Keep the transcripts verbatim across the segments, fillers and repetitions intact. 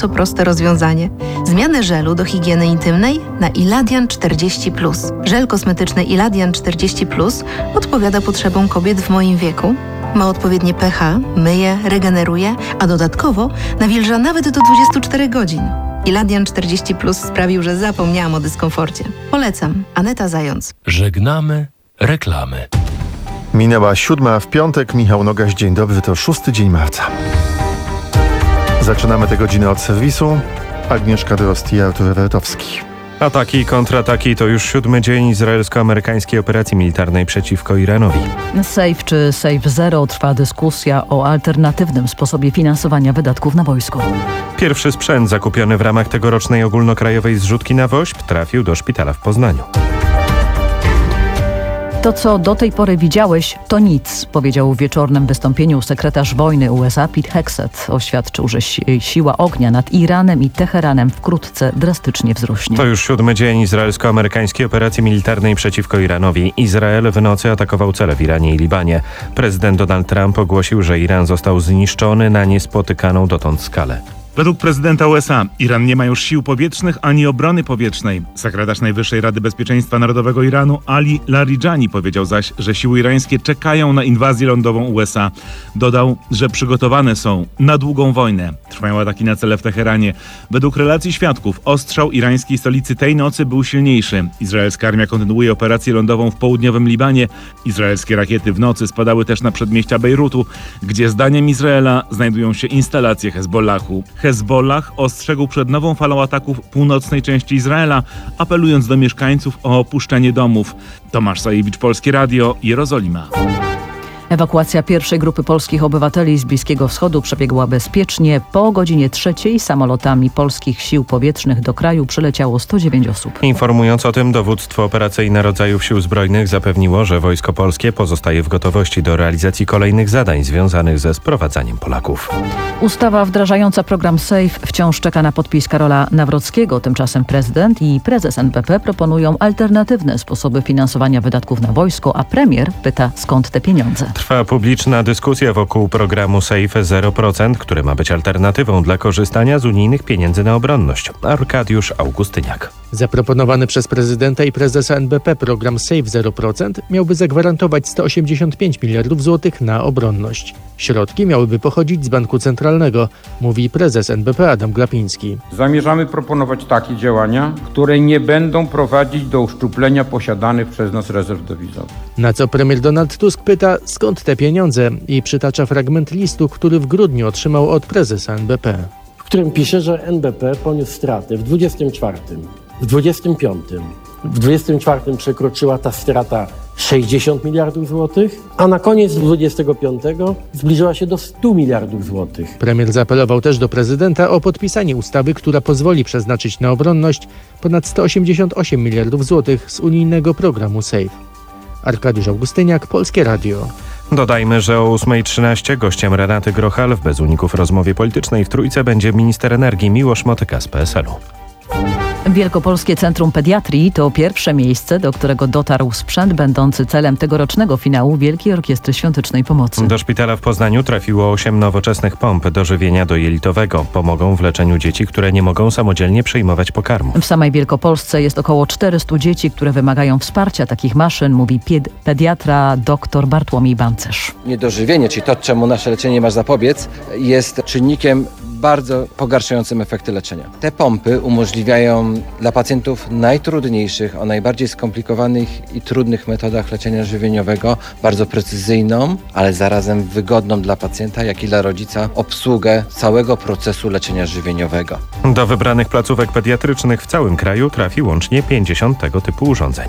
To proste rozwiązanie. Zmianę żelu do higieny intymnej na Iladian czterdzieści plus. Żel kosmetyczny Iladian czterdzieści plus odpowiada potrzebom kobiet w moim wieku. Ma odpowiednie pH, myje, regeneruje, a dodatkowo nawilża nawet do dwudziestu czterech godzin. Iladian czterdzieści plus sprawił, że zapomniałam o dyskomforcie. Polecam. Aneta Zając. Żegnamy reklamy. Minęła siódma, w piątek. Michał Nogaś, dzień dobry, to szósty dzień marca. Zaczynamy te godziny od serwisu. Agnieszka Drost i Artur Wertowski. Ataki i kontrataki to już siódmy dzień izraelsko-amerykańskiej operacji militarnej przeciwko Iranowi. Safe czy Safe Zero, trwa dyskusja o alternatywnym sposobie finansowania wydatków na wojsko. Pierwszy sprzęt zakupiony w ramach tegorocznej ogólnokrajowej zrzutki na WOŚP trafił do szpitala w Poznaniu. To, co do tej pory widziałeś, to nic, powiedział w wieczornym wystąpieniu sekretarz wojny U S A Pete Hegseth. Oświadczył, że siła ognia nad Iranem i Teheranem wkrótce drastycznie wzrośnie. To już siódmy dzień izraelsko-amerykańskiej operacji militarnej przeciwko Iranowi. Izrael w nocy atakował cele w Iranie i Libanie. Prezydent Donald Trump ogłosił, że Iran został zniszczony na niespotykaną dotąd skalę. Według prezydenta U S A Iran nie ma już sił powietrznych ani obrony powietrznej. Sekretarz Najwyższej Rady Bezpieczeństwa Narodowego Iranu Ali Larijani powiedział zaś, że siły irańskie czekają na inwazję lądową U S A. Dodał, że przygotowane są na długą wojnę. Trwają ataki na cele w Teheranie. Według relacji świadków ostrzał irańskiej stolicy tej nocy był silniejszy. Izraelska armia kontynuuje operację lądową w południowym Libanie. Izraelskie rakiety w nocy spadały też na przedmieścia Bejrutu, gdzie zdaniem Izraela znajdują się instalacje Hezbollahu. Hezbollah ostrzegł przed nową falą ataków w północnej części Izraela, apelując do mieszkańców o opuszczenie domów. Tomasz Sajewicz, Polskie Radio, Jerozolima. Ewakuacja pierwszej grupy polskich obywateli z Bliskiego Wschodu przebiegła bezpiecznie. Po godzinie trzeciej samolotami polskich sił powietrznych do kraju przyleciało sto dziewięć osób. Informując o tym, dowództwo operacyjne rodzajów sił zbrojnych zapewniło, że Wojsko Polskie pozostaje w gotowości do realizacji kolejnych zadań związanych ze sprowadzaniem Polaków. Ustawa wdrażająca program SAFE wciąż czeka na podpis Karola Nawrockiego. Tymczasem prezydent i prezes N B P proponują alternatywne sposoby finansowania wydatków na wojsko, a premier pyta, skąd te pieniądze. Trwa publiczna dyskusja wokół programu Safe zero procent, który ma być alternatywą dla korzystania z unijnych pieniędzy na obronność. Arkadiusz Augustyniak. Zaproponowany przez prezydenta i prezesa N B P program Safe zero procent miałby zagwarantować sto osiemdziesiąt pięć miliardów złotych na obronność. Środki miałyby pochodzić z Banku Centralnego, mówi prezes N B P Adam Glapiński. Zamierzamy proponować takie działania, które nie będą prowadzić do uszczuplenia posiadanych przez nas rezerw dewizowych. Na co premier Donald Tusk pyta, skąd te pieniądze, i przytacza fragment listu, który w grudniu otrzymał od prezesa N B P. W którym pisze, że N B P poniósł straty w dwudziestym czwartym, w dwudziestym piątym. W dwudziestym czwartym przekroczyła ta strata sześćdziesiąt miliardów złotych, a na koniec dwudziestego piątego zbliżyła się do stu miliardów złotych. Premier zaapelował też do prezydenta o podpisanie ustawy, która pozwoli przeznaczyć na obronność ponad sto osiemdziesiąt osiem miliardów złotych z unijnego programu SAFE. Arkadiusz Augustyniak, Polskie Radio. Dodajmy, że o ósma trzynaście gościem Renaty Grochal w Bez Uników rozmowie politycznej w Trójce będzie minister energii Miłosz Motyka z P S L-u. Wielkopolskie Centrum Pediatrii to pierwsze miejsce, do którego dotarł sprzęt będący celem tegorocznego finału Wielkiej Orkiestry Świątecznej Pomocy. Do szpitala w Poznaniu trafiło osiem nowoczesnych pomp do żywienia dojelitowego. Pomogą w leczeniu dzieci, które nie mogą samodzielnie przyjmować pokarmu. W samej Wielkopolsce jest około czterystu dzieci, które wymagają wsparcia takich maszyn, mówi ped- pediatra dr Bartłomiej Bancerz. Niedożywienie, czyli to, czemu nasze leczenie ma zapobiec, jest czynnikiem bardzo pogarszającym efekty leczenia. Te pompy umożliwiają dla pacjentów najtrudniejszych, o najbardziej skomplikowanych i trudnych metodach leczenia żywieniowego bardzo precyzyjną, ale zarazem wygodną dla pacjenta, jak i dla rodzica obsługę całego procesu leczenia żywieniowego. Do wybranych placówek pediatrycznych w całym kraju trafi łącznie pięćdziesiąt tego typu urządzeń.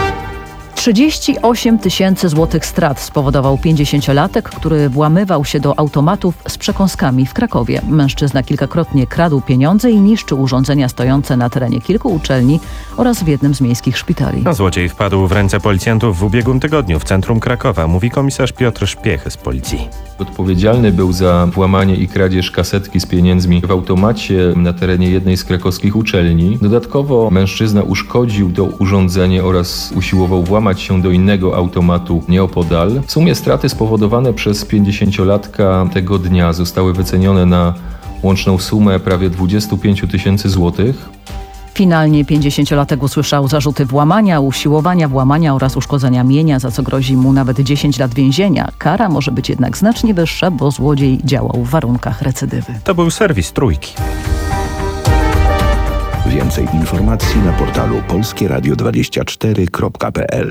trzydzieści osiem tysięcy złotych strat spowodował pięćdziesięciolatek, który włamywał się do automatów z przekąskami w Krakowie. Mężczyzna kilkakrotnie kradł pieniądze i niszczył urządzenia stojące na terenie kilku uczelni oraz w jednym z miejskich szpitali. A złodziej wpadł w ręce policjantów w ubiegłym tygodniu w centrum Krakowa, mówi komisarz Piotr Szpiech z policji. Odpowiedzialny był za włamanie i kradzież kasetki z pieniędzmi w automacie na terenie jednej z krakowskich uczelni. Dodatkowo mężczyzna uszkodził to urządzenie oraz usiłował włamać się do innego automatu nieopodal. W sumie straty spowodowane przez pięćdziesięciolatka tego dnia zostały wycenione na łączną sumę prawie dwadzieścia pięć tysięcy złotych. Finalnie pięćdziesięciolatek usłyszał zarzuty włamania, usiłowania włamania oraz uszkodzenia mienia, za co grozi mu nawet dziesięć lat więzienia. Kara może być jednak znacznie wyższa, bo złodziej działał w warunkach recydywy. To był serwis Trójki. Więcej informacji na portalu polskie radio dwadzieścia cztery kropka p l.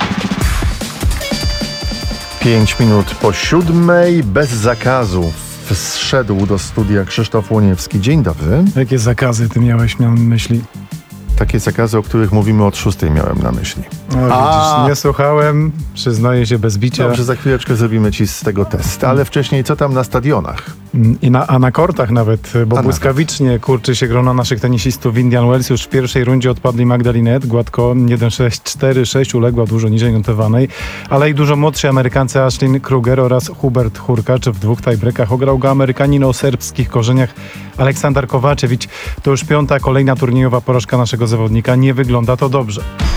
Pięć minut po siódmej, bez zakazu. Zszedł do studia Krzysztof Łoniewski. Dzień dobry. Jakie zakazy ty miałeś na myśli? Takie zakazy, o których mówimy od szóstej, miałem na myśli. No, widzisz, nie słuchałem, przyznaję się bez bicia. Dobrze, za chwileczkę zrobimy ci z tego test. Ale wcześniej, co tam na stadionach? I na, a na kortach nawet, bo a błyskawicznie nawet. kurczy się grono naszych tenisistów w Indian Wells. Już w pierwszej rundzie odpadli Magdalinet, gładko jeden sześć cztery sześć, uległa dużo niżej notowanej, ale i dużo młodsi Amerykancy Ashlyn Kruger oraz Hubert Hurkacz. W dwóch tiebreakach ograł go Amerykanin o serbskich korzeniach Aleksander Kowaczewicz. To już piąta kolejna turniejowa porażka naszego zawodnika. Nie wygląda to dobrze.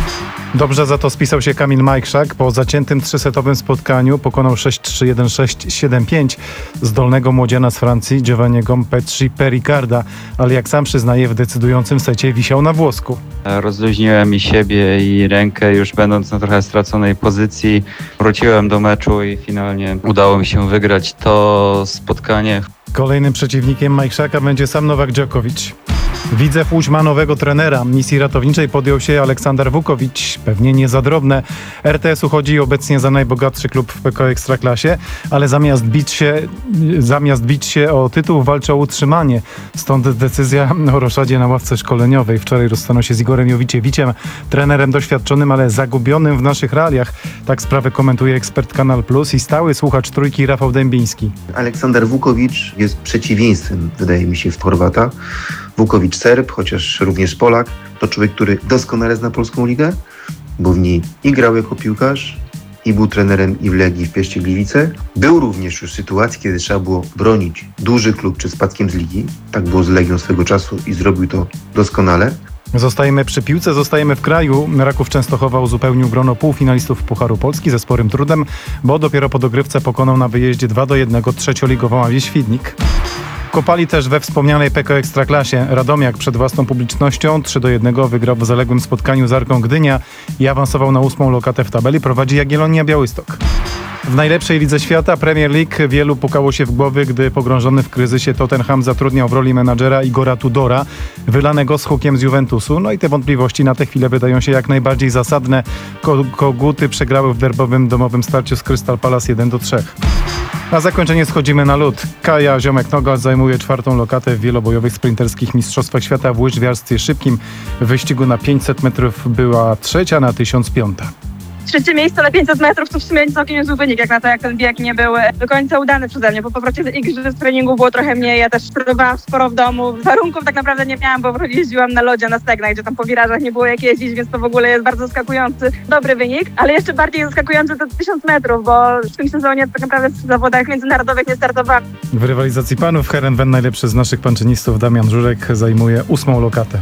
Dobrze za to spisał się Kamil Majchrzak. Po zaciętym trzysetowym spotkaniu pokonał sześć trzy jeden sześć siedem pięć zdolnego młodziana z Francji Giovanniego Petri Pericarda, ale jak sam przyznaje, w decydującym secie wisiał na włosku. Rozluźniłem i siebie i rękę, już będąc na trochę straconej pozycji. Wróciłem do meczu i finalnie udało mi się wygrać to spotkanie. Kolejnym przeciwnikiem Majchrzaka będzie sam Nowak Djokovic. Widzew Łódź ma nowego trenera. Misji ratowniczej podjął się Aleksander Wukowicz. Pewnie nie za drobne. R T S uchodzi obecnie za najbogatszy klub w P K O Ekstraklasie, ale zamiast bić się, zamiast bić się o tytuł, walczy o utrzymanie. Stąd decyzja o roszadzie na ławce szkoleniowej. Wczoraj rozstano się z Igorem Jowicziewiczem, trenerem doświadczonym, ale zagubionym w naszych realiach. Tak sprawę komentuje ekspert Kanal Plus i stały słuchacz Trójki Rafał Dębiński. Aleksander Wukowicz jest przeciwieństwem, wydaje mi się, w Chorwata. Wukowicz Serb, chociaż również Polak, to człowiek, który doskonale zna polską ligę, bo w niej i grał jako piłkarz, i był trenerem i w Legii, i w Piaście Gliwice. Był również już w sytuacji, kiedy trzeba było bronić duży klub przed spadkiem z ligi. Tak było z Legią swego czasu i zrobił to doskonale. Zostajemy przy piłce, zostajemy w kraju. Raków Częstochowa uzupełnił grono półfinalistów Pucharu Polski ze sporym trudem, bo dopiero po dogrywce pokonał na wyjeździe dwa do jednego trzecioligową Awię Świdnik. Kopali też we wspomnianej P K O Ekstraklasie. Radomiak przed własną publicznością trzy do jednego wygrał w zaległym spotkaniu z Arką Gdynia i awansował na ósmą lokatę w tabeli. Prowadzi Jagiellonia Białystok. W najlepszej lidze świata, Premier League, wielu pukało się w głowy, gdy pogrążony w kryzysie Tottenham zatrudniał w roli menadżera Igora Tudora, wylanego z hukiem z Juventusu. No i te wątpliwości na tę chwilę wydają się jak najbardziej zasadne. Ko- koguty przegrały w derbowym domowym starciu z Crystal Palace jeden do trzech. Na zakończenie schodzimy na lód. Kaja Ziomek-Nogal zajmuje czwartą lokatę w wielobojowych sprinterskich mistrzostwach świata w łyżwiarstwie szybkim. W wyścigu na pięćset metrów była trzecia, na tysiąc piąta. Trzecie miejsce na pięćset metrów to w sumie całkiem niezły wynik, jak na to, jak ten bieg nie był do końca udany przeze mnie. Po powrocie z igrzysk treningu było trochę mniej, ja też trenowałam sporo w domu. Warunków tak naprawdę nie miałam, bo jeździłam na lodzie na Stegna, gdzie tam po wirażach nie było jak jeździć, więc to w ogóle jest bardzo zaskakujący, dobry wynik. Ale jeszcze bardziej zaskakujący to tysiąc metrów, bo w tym sezonie tak naprawdę w zawodach międzynarodowych nie startowałam. W rywalizacji panów Herenwen najlepszy z naszych panczynistów Damian Żurek zajmuje ósmą lokatę.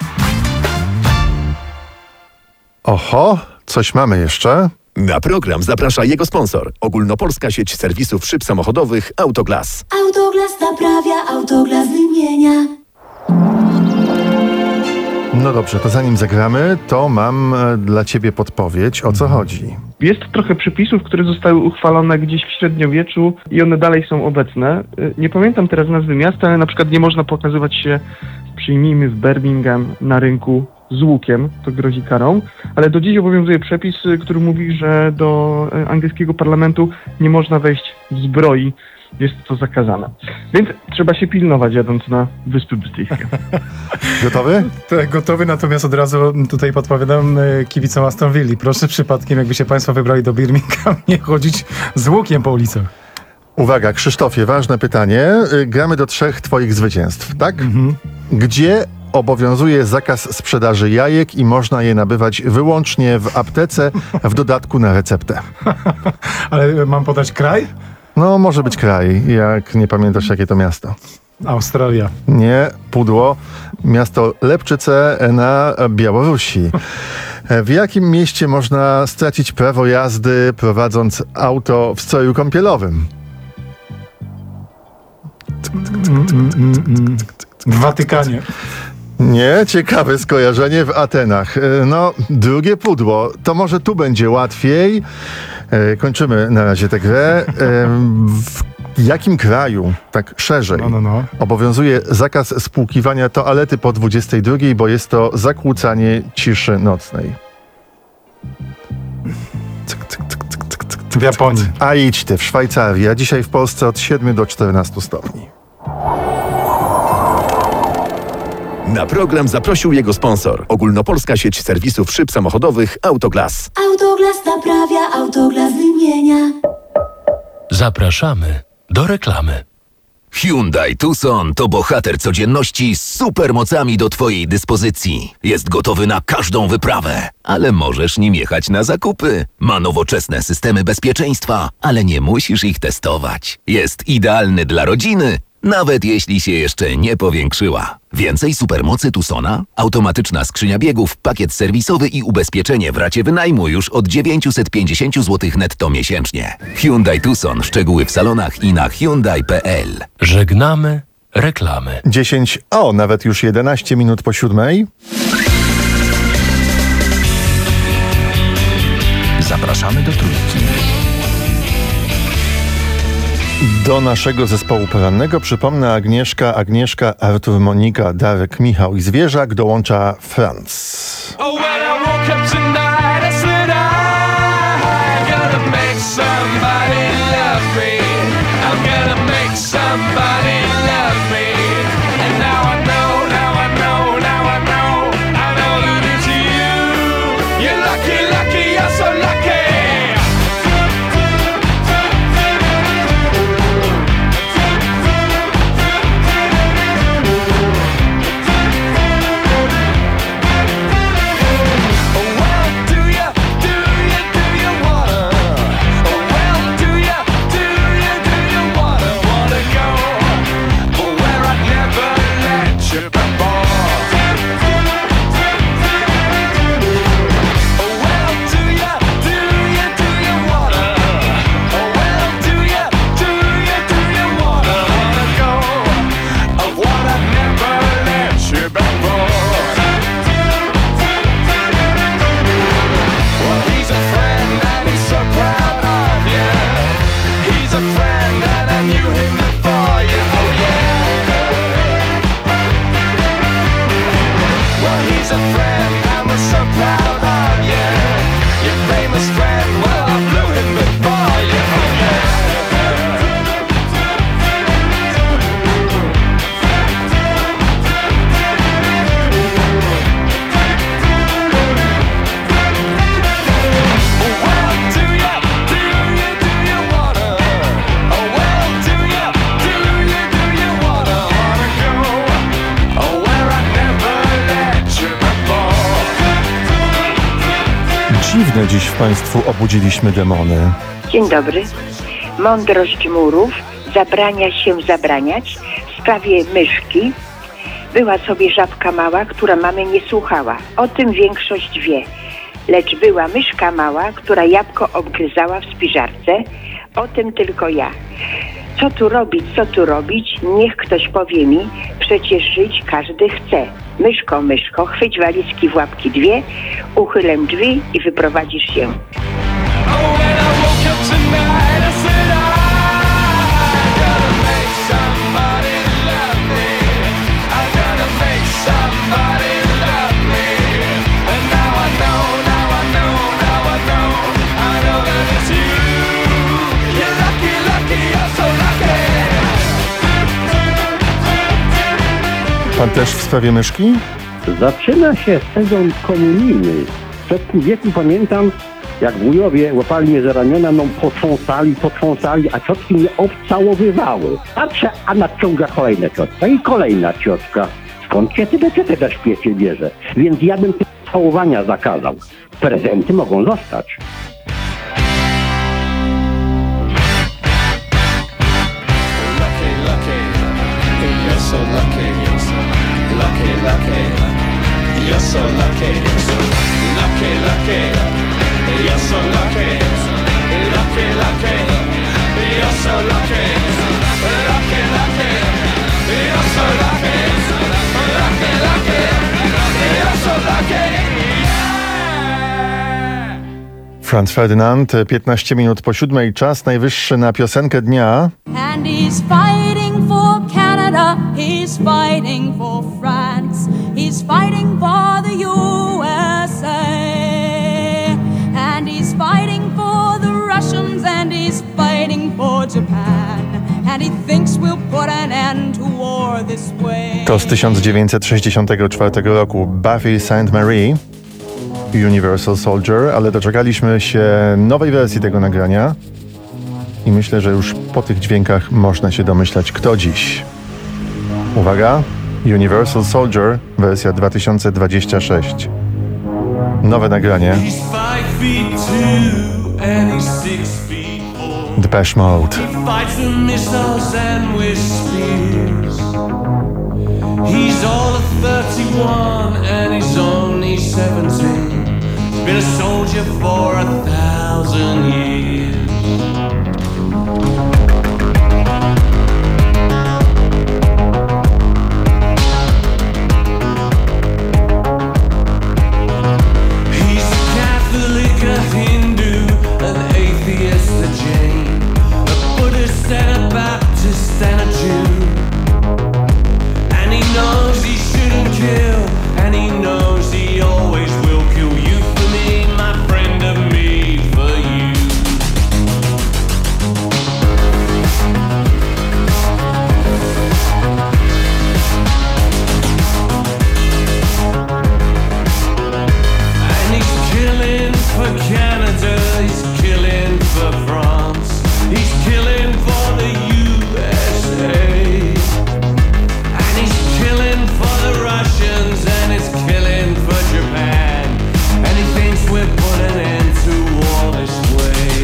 Oho, coś mamy jeszcze? Na program zaprasza jego sponsor. Ogólnopolska sieć serwisów szyb samochodowych Autoglas. Autoglas naprawia, Autoglas wymienia. No dobrze, to zanim zagramy, to mam dla ciebie podpowiedź. O co chodzi? Jest trochę przepisów, które zostały uchwalone gdzieś w średniowieczu i one dalej są obecne. Nie pamiętam teraz nazwy miasta, ale na przykład nie można pokazywać się, przyjmijmy, w Birmingham na rynku z łukiem, to grozi karą, ale do dziś obowiązuje przepis, który mówi, że do angielskiego parlamentu nie można wejść w zbroi, jest to zakazane. Więc trzeba się pilnować, jadąc na Wyspy Brytyjskie. Gotowy? Tak, gotowy, natomiast od razu tutaj podpowiadam kibicom Aston Villa. Proszę przypadkiem, jakby się państwo wybrali do Birmingham, nie chodzić z łukiem po ulicach. Uwaga, Krzysztofie, ważne pytanie. Gramy do trzech twoich zwycięstw, tak? Mhm. Gdzie obowiązuje zakaz sprzedaży jajek i można je nabywać wyłącznie w aptece, w dodatku na receptę? Ale mam podać kraj? No, może być kraj, jak nie pamiętasz, jakie to miasto. Australia. Nie, pudło. Miasto Lepczyce na Białorusi. W jakim mieście można stracić prawo jazdy prowadząc auto w stroju kąpielowym? Mm, mm, mm, mm. W Watykanie. Nie, ciekawe skojarzenie w Atenach. E, No, drugie pudło. To może tu będzie łatwiej. E, Kończymy na razie tę grę. E, W jakim kraju, tak szerzej, No, no, no. obowiązuje zakaz spłukiwania toalety po dwudziestej drugiej, bo jest to zakłócanie ciszy nocnej? W Japonii. A idź ty, w Szwajcarii, a dzisiaj w Polsce od siedmiu do czternastu stopni. Na program zaprosił jego sponsor. Ogólnopolska sieć serwisów szyb samochodowych Autoglas. Autoglas naprawia, Autoglas wymienia. Zapraszamy do reklamy. Hyundai Tucson to bohater codzienności z supermocami do twojej dyspozycji. Jest gotowy na każdą wyprawę, ale możesz nim jechać na zakupy. Ma nowoczesne systemy bezpieczeństwa, ale nie musisz ich testować. Jest idealny dla rodziny, nawet jeśli się jeszcze nie powiększyła. Więcej supermocy Tucsona, automatyczna skrzynia biegów, pakiet serwisowy i ubezpieczenie w racie wynajmu już od dziewięćset pięćdziesiąt złotych netto miesięcznie. Hyundai Tucson. Szczegóły w salonach i na hyundai kropka p l. Żegnamy reklamy. dziesięć, o, nawet już jedenaście minut po siódmej. Zapraszamy do Trójki. Do naszego zespołu porannego przypomnę Agnieszka, Agnieszka, Artur, Monika, Darek, Michał i Zwierzak, dołącza Franz. Dziwne dziś w Państwu obudziliśmy demony. Dzień dobry. Mądrość murów zabrania się zabraniać w sprawie myszki. Była sobie żabka mała, która mamy nie słuchała. O tym większość wie. Lecz była myszka mała, która jabłko obgryzała w spiżarce. O tym tylko ja. Co tu robić, co tu robić? Niech ktoś powie mi. Przecież żyć każdy chce. Myszko, myszko, chwyć walizki w łapki dwie, uchylę drzwi i wyprowadzisz się. Pan też w sprawie myszki? Zaczyna się sezon komunijny. Przed pół wieku pamiętam, jak wujowie łapali mnie za ramiona, no potrząsali, potrząsali, a ciotki mnie obcałowywały. Patrzę, a nadciąga kolejna ciotka i kolejna ciotka. Skąd się tyle ciotek na świecie bierze? Więc ja bym całowania zakazał. Prezenty mogą zostać. So lucky, lucky, lucky, you're so lucky, lucky, lucky, you're so lucky, lucky, lucky, you're so lucky, lucky, lucky. Franz Ferdynand, piętnaście minut po siódmej, czas najwyższy na piosenkę dnia. And he's fighting for Canada, he's fighting for France, he's fighting for the U S A. And he's fighting for the Russians and he's fighting for Japan. And he thinks we'll put an end to war this way. To z tysiąc dziewięćset sześćdziesiątego czwartego roku Buffy Saint Mary, Universal Soldier, ale doczekaliśmy się nowej wersji tego nagrania i myślę, że już po tych dźwiękach można się domyślać, kto dziś. Uwaga, Universal Soldier, wersja dwa tysiące dwudziesty szósty. Nowe nagranie. Depeche Mode. He's all of thirty-one and he's only seventeen. He's been a soldier for a thousand years. He's a Catholic, a Hindu, an atheist, a Jain, a Buddhist and a Baptist and a Jew. And he knows he shouldn't kill, and he knows he always will kill. You for me, my friend, and me for you. And he's killing for Canada, he's killing for France, he's killing for the U S A. Killing for the Russians and it's killing for Japan. And he thinks we're putting an end to war this way.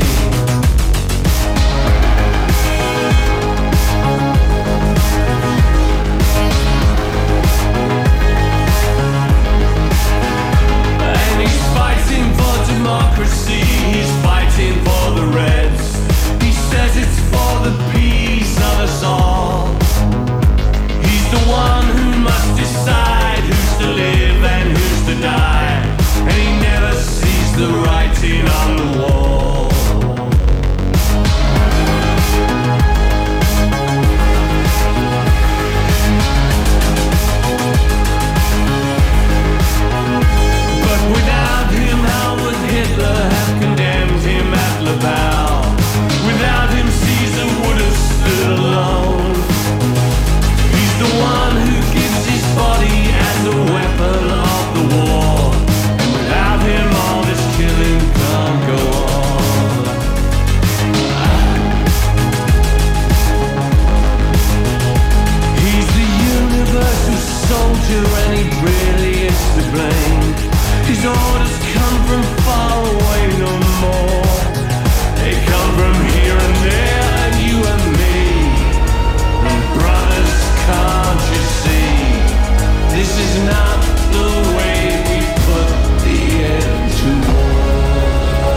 And he's fighting for democracy, he's fighting for the Reds. He says it's for the peace of us all. The one who must decide who's to live and who's to die, and he never sees the writing on the wall. But without him, how would Hitler have condemned him at Laval? Without him, Caesar would have stood alone. The one who gives his body as a weapon of the war. And without him all this killing can't go on. He's the universal soldier and he really is to blame. His orders come from far away no more. They come from here and there and you and me. And brothers, can't you see? This is not the way we put the end to war.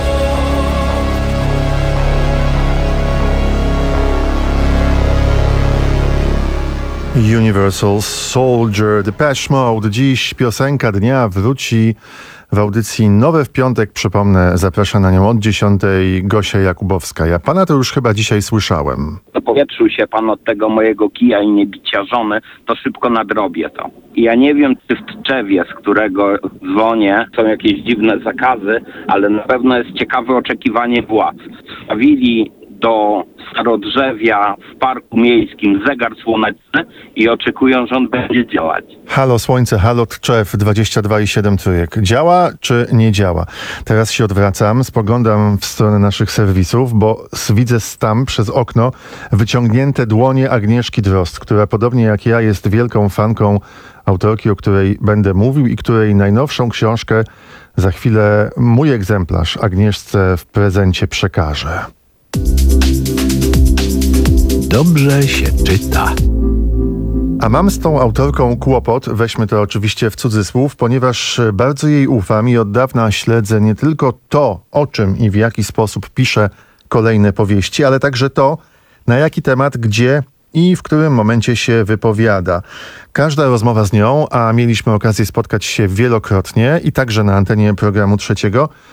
Universal Soldier, Depeche Mode. Dziś piosenka dnia wróci w audycji Nowe w piątek. Przypomnę, zaprasza na nią od dziesiątej Gosia Jakubowska. Ja pana to już chyba dzisiaj słyszałem. Powietrzył się pan od tego mojego kija i niebicia żony, to szybko nadrobię to. I ja nie wiem, czy w Tczewie, z którego dzwonię, są jakieś dziwne zakazy, ale na pewno jest ciekawe oczekiwanie władz. Stawili do starodrzewia w parku miejskim zegar słoneczny i oczekują, że on będzie działać. Halo Słońce, halo Tczew, dwadzieścia dwa i siedem trójek. Działa czy nie działa? Teraz się odwracam, spoglądam w stronę naszych serwisów, bo widzę tam przez okno wyciągnięte dłonie Agnieszki Drozd, która podobnie jak ja jest wielką fanką autorki, o której będę mówił i której najnowszą książkę za chwilę mój egzemplarz Agnieszce w prezencie przekażę. Dobrze się czyta. A mam z tą autorką kłopot, weźmy to oczywiście w cudzysłów, ponieważ bardzo jej ufam i od dawna śledzę nie tylko to, o czym i w jaki sposób pisze kolejne powieści, ale także to, na jaki temat, gdzie i w którym momencie się wypowiada. Każda rozmowa z nią, a mieliśmy okazję spotkać się wielokrotnie i także na antenie programu Trzeciego,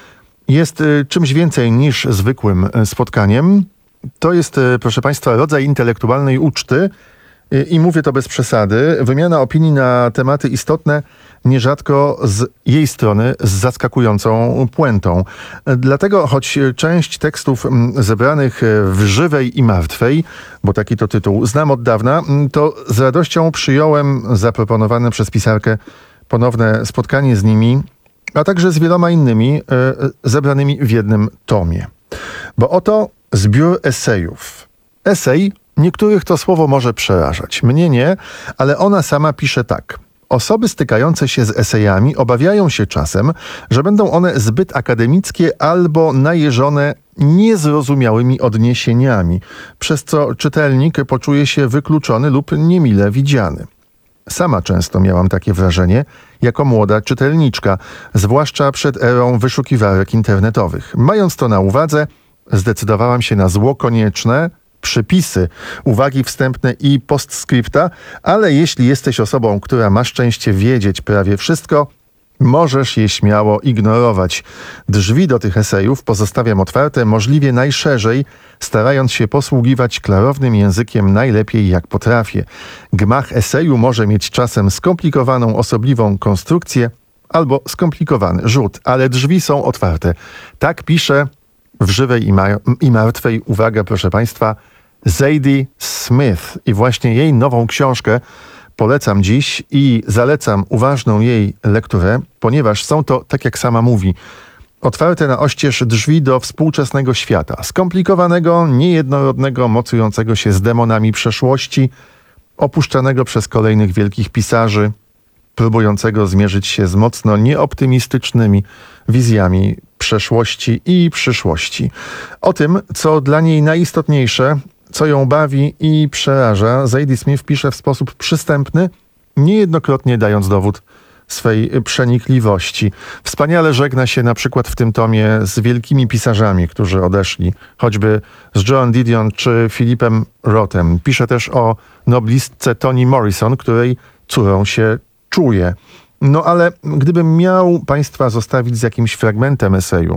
jest y, czymś więcej niż zwykłym y, spotkaniem. To jest, y, proszę Państwa, rodzaj intelektualnej uczty y, i mówię to bez przesady. Wymiana opinii na tematy istotne, nierzadko z jej strony z zaskakującą puentą. Dlatego, choć część tekstów zebranych w Żywej i Martwej, bo taki to tytuł, znam od dawna, to z radością przyjąłem zaproponowane przez pisarkę ponowne spotkanie z nimi, a także z wieloma innymi e, zebranymi w jednym tomie. Bo oto zbiór esejów. Esej, niektórych to słowo może przerażać. Mnie nie, ale ona sama pisze tak. Osoby stykające się z esejami obawiają się czasem, że będą one zbyt akademickie albo najeżone niezrozumiałymi odniesieniami, przez co czytelnik poczuje się wykluczony lub niemile widziany. Sama często miałam takie wrażenie jako młoda czytelniczka, zwłaszcza przed erą wyszukiwarek internetowych. Mając to na uwadze, zdecydowałam się na zło konieczne, przypisy, uwagi wstępne i postscripta, ale jeśli jesteś osobą, która ma szczęście wiedzieć prawie wszystko, możesz je śmiało ignorować. Drzwi do tych esejów pozostawiam otwarte możliwie najszerzej, starając się posługiwać klarownym językiem najlepiej jak potrafię. Gmach eseju może mieć czasem skomplikowaną, osobliwą konstrukcję albo skomplikowany rzut, ale drzwi są otwarte. Tak pisze w Żywej i, ma- i Martwej, uwaga proszę Państwa, Zadie Smith i właśnie jej nową książkę polecam dziś i zalecam uważną jej lekturę, ponieważ są to, tak jak sama mówi, otwarte na oścież drzwi do współczesnego świata, skomplikowanego, niejednorodnego, mocującego się z demonami przeszłości, opuszczanego przez kolejnych wielkich pisarzy, próbującego zmierzyć się z mocno nieoptymistycznymi wizjami przeszłości i przyszłości. O tym, co dla niej najistotniejsze, co ją bawi i przeraża, Zadie Smith pisze w sposób przystępny, niejednokrotnie dając dowód swej przenikliwości. Wspaniale żegna się na przykład w tym tomie z wielkimi pisarzami, którzy odeszli, choćby z Joan Didion czy Philipem Rothem. Pisze też o noblistce Toni Morrison, której córą się czuje. No ale gdybym miał Państwa zostawić z jakimś fragmentem eseju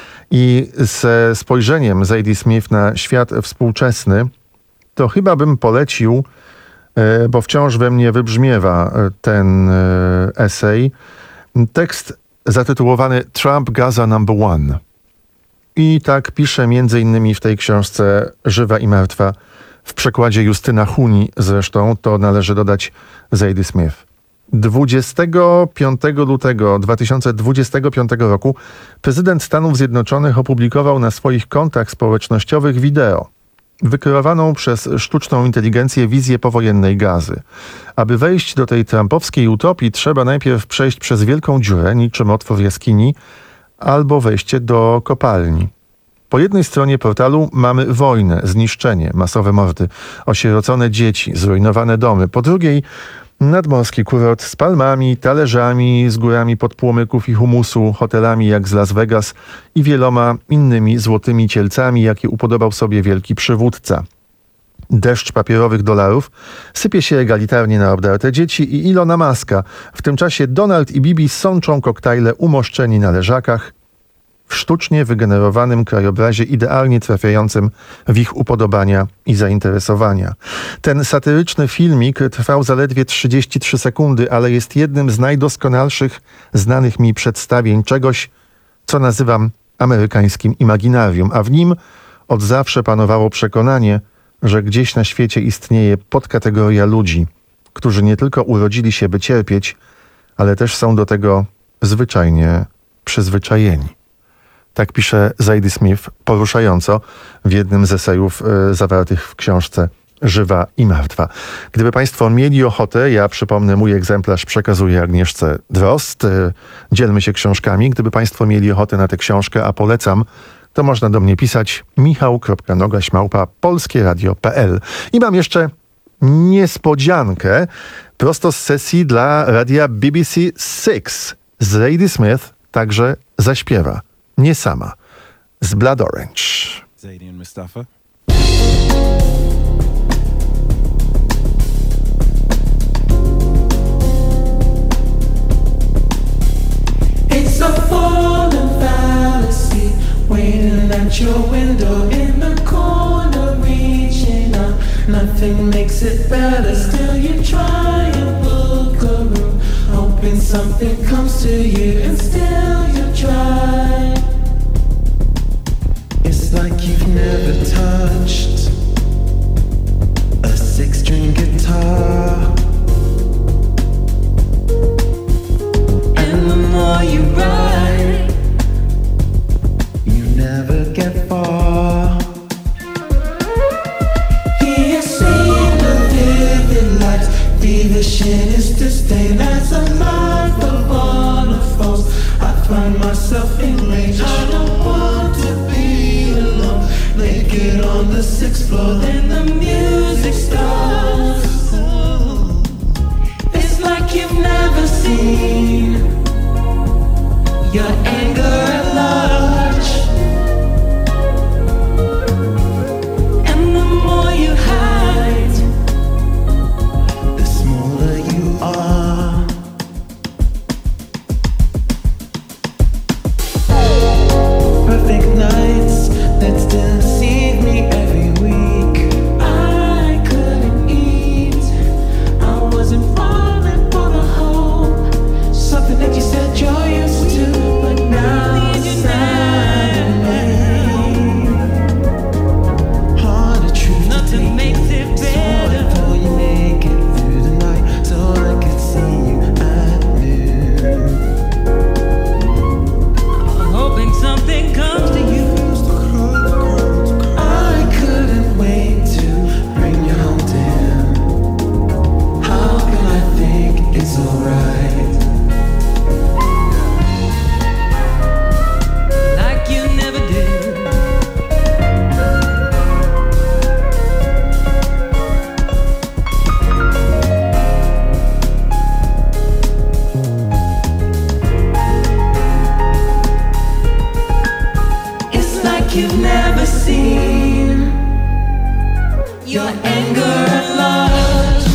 i ze spojrzeniem Zadie Smith na świat współczesny, to chyba bym polecił, bo wciąż we mnie wybrzmiewa ten esej, tekst zatytułowany Trump Gaza number one. I tak pisze między innymi w tej książce Żywa i Martwa, w przekładzie Justyna Huni zresztą, to należy dodać, Zadie Smith. dwudziestego piątego lutego dwa tysiące dwudziestego piątego roku prezydent Stanów Zjednoczonych opublikował na swoich kontach społecznościowych wideo, wykreowaną przez sztuczną inteligencję wizję powojennej Gazy. Aby wejść do tej trumpowskiej utopii, trzeba najpierw przejść przez wielką dziurę, niczym otwór jaskini, albo wejście do kopalni. Po jednej stronie portalu mamy wojnę, zniszczenie, masowe mordy, osierocone dzieci, zrujnowane domy. Po drugiej nadmorski kurort z palmami, talerzami, z górami podpłomyków i humusu, hotelami jak z Las Vegas i wieloma innymi złotymi cielcami, jakie upodobał sobie wielki przywódca. Deszcz papierowych dolarów sypie się egalitarnie na obdarte dzieci i Ilona Muska. W tym czasie Donald i Bibi sączą koktajle umoszczeni na leżakach, w sztucznie wygenerowanym krajobrazie idealnie trafiającym w ich upodobania i zainteresowania. Ten satyryczny filmik trwał zaledwie trzydzieści trzy sekundy, ale jest jednym z najdoskonalszych znanych mi przedstawień czegoś, co nazywam amerykańskim imaginarium, a w nim od zawsze panowało przekonanie, że gdzieś na świecie istnieje podkategoria ludzi, którzy nie tylko urodzili się, by cierpieć, ale też są do tego zwyczajnie przyzwyczajeni. Tak pisze Zadie Smith poruszająco w jednym z esejów y, zawartych w książce Żywa i Martwa. Gdyby Państwo mieli ochotę, ja przypomnę, mój egzemplarz przekazuję Agnieszce Drozd. Y, dzielmy się książkami. Gdyby Państwo mieli ochotę na tę książkę, a polecam, to można do mnie pisać michał kropka nogaś małpa polskie radio kropka p l. I mam jeszcze niespodziankę prosto z sesji dla radia B B C six. Zadie Smith także zaśpiewa. Nie sama. Z Blood Orange. Zadie and Mustafa. It's a fallen fallacy. Nothing makes it better. Still you try and book a room, hoping something comes to you, and still you try. It's like you've never touched a six-string guitar. And the more you ride, you never get far. He has seen the vivid lights, thievish in his disdain. As a life of waterfalls, I find myself enraged. I don't want to be alone, naked on the sixth floor. Then the music starts. It's like you've never seen your anger at large. And the more you hide, the smaller you are. Perfect nights that still deceive me every week. I couldn't eat, I wasn't falling for the hope, something that you said you're used to, but now it's saddening. Harder truth to take. Nothing makes it better. So I thought you make it through the night, so I could see you at noon. Hoping something comes to you. I couldn't wait to bring you home to him. How can I think it's alright? Like you never did. It's like you've never seen your anger at large.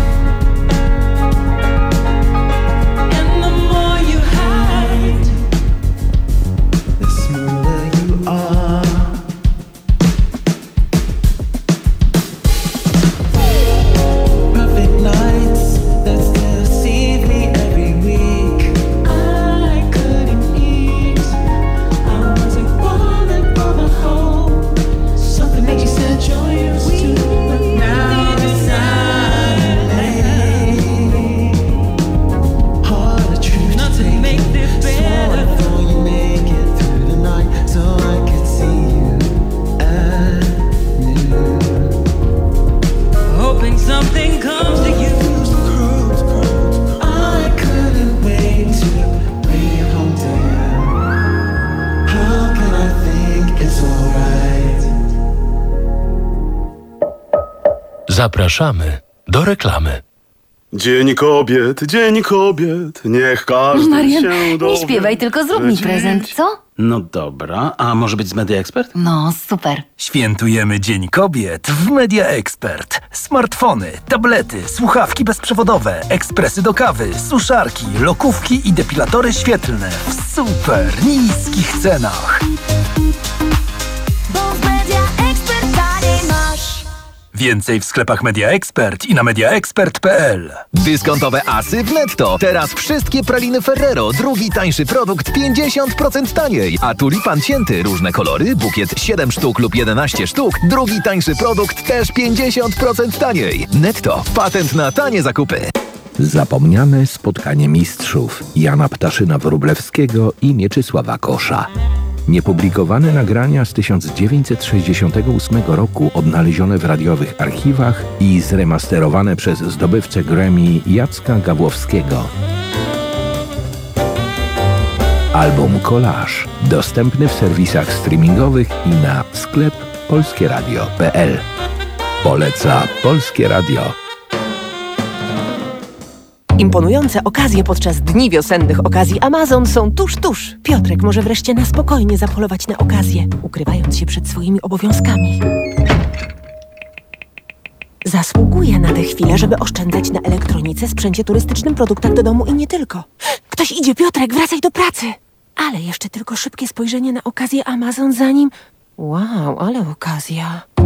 And the more you hide, the smaller you are. Perfect nights that still deceive me every week. I couldn't eat, I wasn't falling for the hope, something that you said you're used to, but now it's saddening. Harder truth to take. Swore I thought you'd make it through the night, so I could see you at noon. Hoping something comes to you. I couldn't wait to bring you home to him. How can I think it's alright? Zapraszamy do reklamy. Dzień kobiet, dzień kobiet, niech każdy Marian, się dowie. nie śpiewaj, tylko zrób mi prezent, co? No dobra, a może być z Media Expert? No, super. Świętujemy Dzień Kobiet w Media Expert. Smartfony, tablety, słuchawki bezprzewodowe, ekspresy do kawy, suszarki, lokówki i depilatory świetlne w super niskich cenach. Bo w Media Expert taniej masz. Więcej w sklepach Media Expert i na media expert kropka p l. Dyskontowe asy w Netto. Teraz wszystkie praliny Ferrero. Drugi tańszy produkt pięćdziesiąt procent taniej. A tulipan cięty, różne kolory, bukiet siedem sztuk lub jedenaście sztuk. Drugi tańszy produkt też pięćdziesiąt procent taniej. Netto. Patent na tanie zakupy. Zapomniane spotkanie mistrzów Jana Ptaszyna-Wróblewskiego i Mieczysława Kosza. Niepublikowane nagrania z tysiąc dziewięćset sześćdziesiątego ósmego roku odnalezione w radiowych archiwach i zremasterowane przez zdobywcę Grammy Jacka Gawłowskiego. Album Collage dostępny w serwisach streamingowych i na sklep polskieradio kropka p l. Poleca Polskie Radio. Imponujące okazje podczas dni wiosennych okazji Amazon są tuż, tuż. Piotrek może wreszcie na spokojnie zapolować na okazję, ukrywając się przed swoimi obowiązkami. Zasługuje na tę chwilę, żeby oszczędzać na elektronice, sprzęcie turystycznym, produktach do domu i nie tylko. Ktoś idzie, Piotrek, wracaj do pracy! Ale jeszcze tylko szybkie spojrzenie na okazję Amazon, zanim... Wow, ale okazja...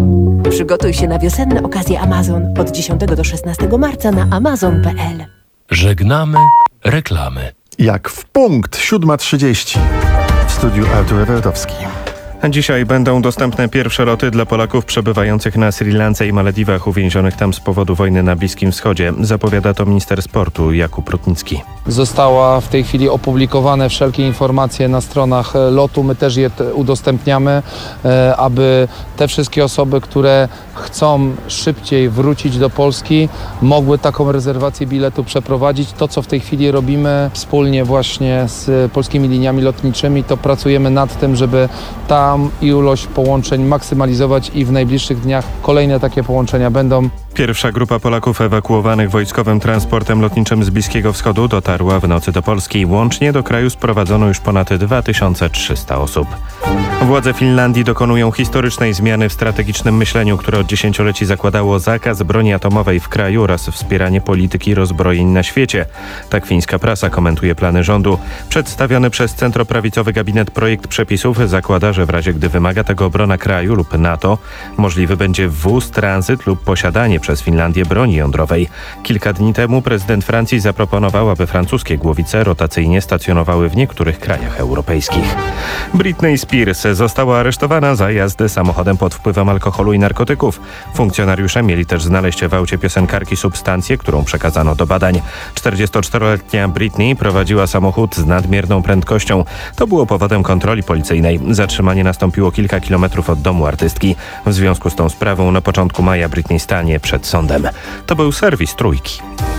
Przygotuj się na wiosenne okazje Amazon od dziesiątego do szesnastego marca na amazon kropka p l. Żegnamy reklamy. Jak w punkt siódma trzydzieści w studiu Artur Ewerdowski. Dzisiaj będą dostępne pierwsze loty dla Polaków przebywających na Sri Lance i Malediwach, uwięzionych tam z powodu wojny na Bliskim Wschodzie. Zapowiada to minister sportu Jakub Rutnicki. Została w tej chwili opublikowane wszelkie informacje na stronach lotu. My też je udostępniamy, aby te wszystkie osoby, które chcą szybciej wrócić do Polski, mogły taką rezerwację biletu przeprowadzić. To, co w tej chwili robimy wspólnie właśnie z polskimi liniami lotniczymi, to pracujemy nad tym, żeby ta ilość połączeń maksymalizować i w najbliższych dniach kolejne takie połączenia będą. Pierwsza grupa Polaków ewakuowanych wojskowym transportem lotniczym z Bliskiego Wschodu dotarła w nocy do Polski. Łącznie do kraju sprowadzono już ponad dwa tysiące trzysta osób. Władze Finlandii dokonują historycznej zmiany w strategicznym myśleniu, które od dziesięcioleci zakładało zakaz broni atomowej w kraju oraz wspieranie polityki rozbrojeń na świecie. Tak fińska prasa komentuje plany rządu. Przedstawiony przez centroprawicowy gabinet projekt przepisów zakłada, że w razie gdy wymaga tego obrona kraju lub NATO, możliwy będzie wwóz, tranzyt lub posiadanie przez Finlandię broni jądrowej. Kilka dni temu prezydent Francji zaproponował, aby francuskie głowice rotacyjnie stacjonowały w niektórych krajach europejskich. Britney Spears została aresztowana za jazdę samochodem pod wpływem alkoholu i narkotyków. Funkcjonariusze mieli też znaleźć w aucie piosenkarki substancję, którą przekazano do badań. czterdziestoczteroletnia Britney prowadziła samochód z nadmierną prędkością. To było powodem kontroli policyjnej. Zatrzymanie nastąpiło kilka kilometrów od domu artystki. W związku z tą sprawą na początku maja Britney stanie przed sądem. To był serwis Trójki.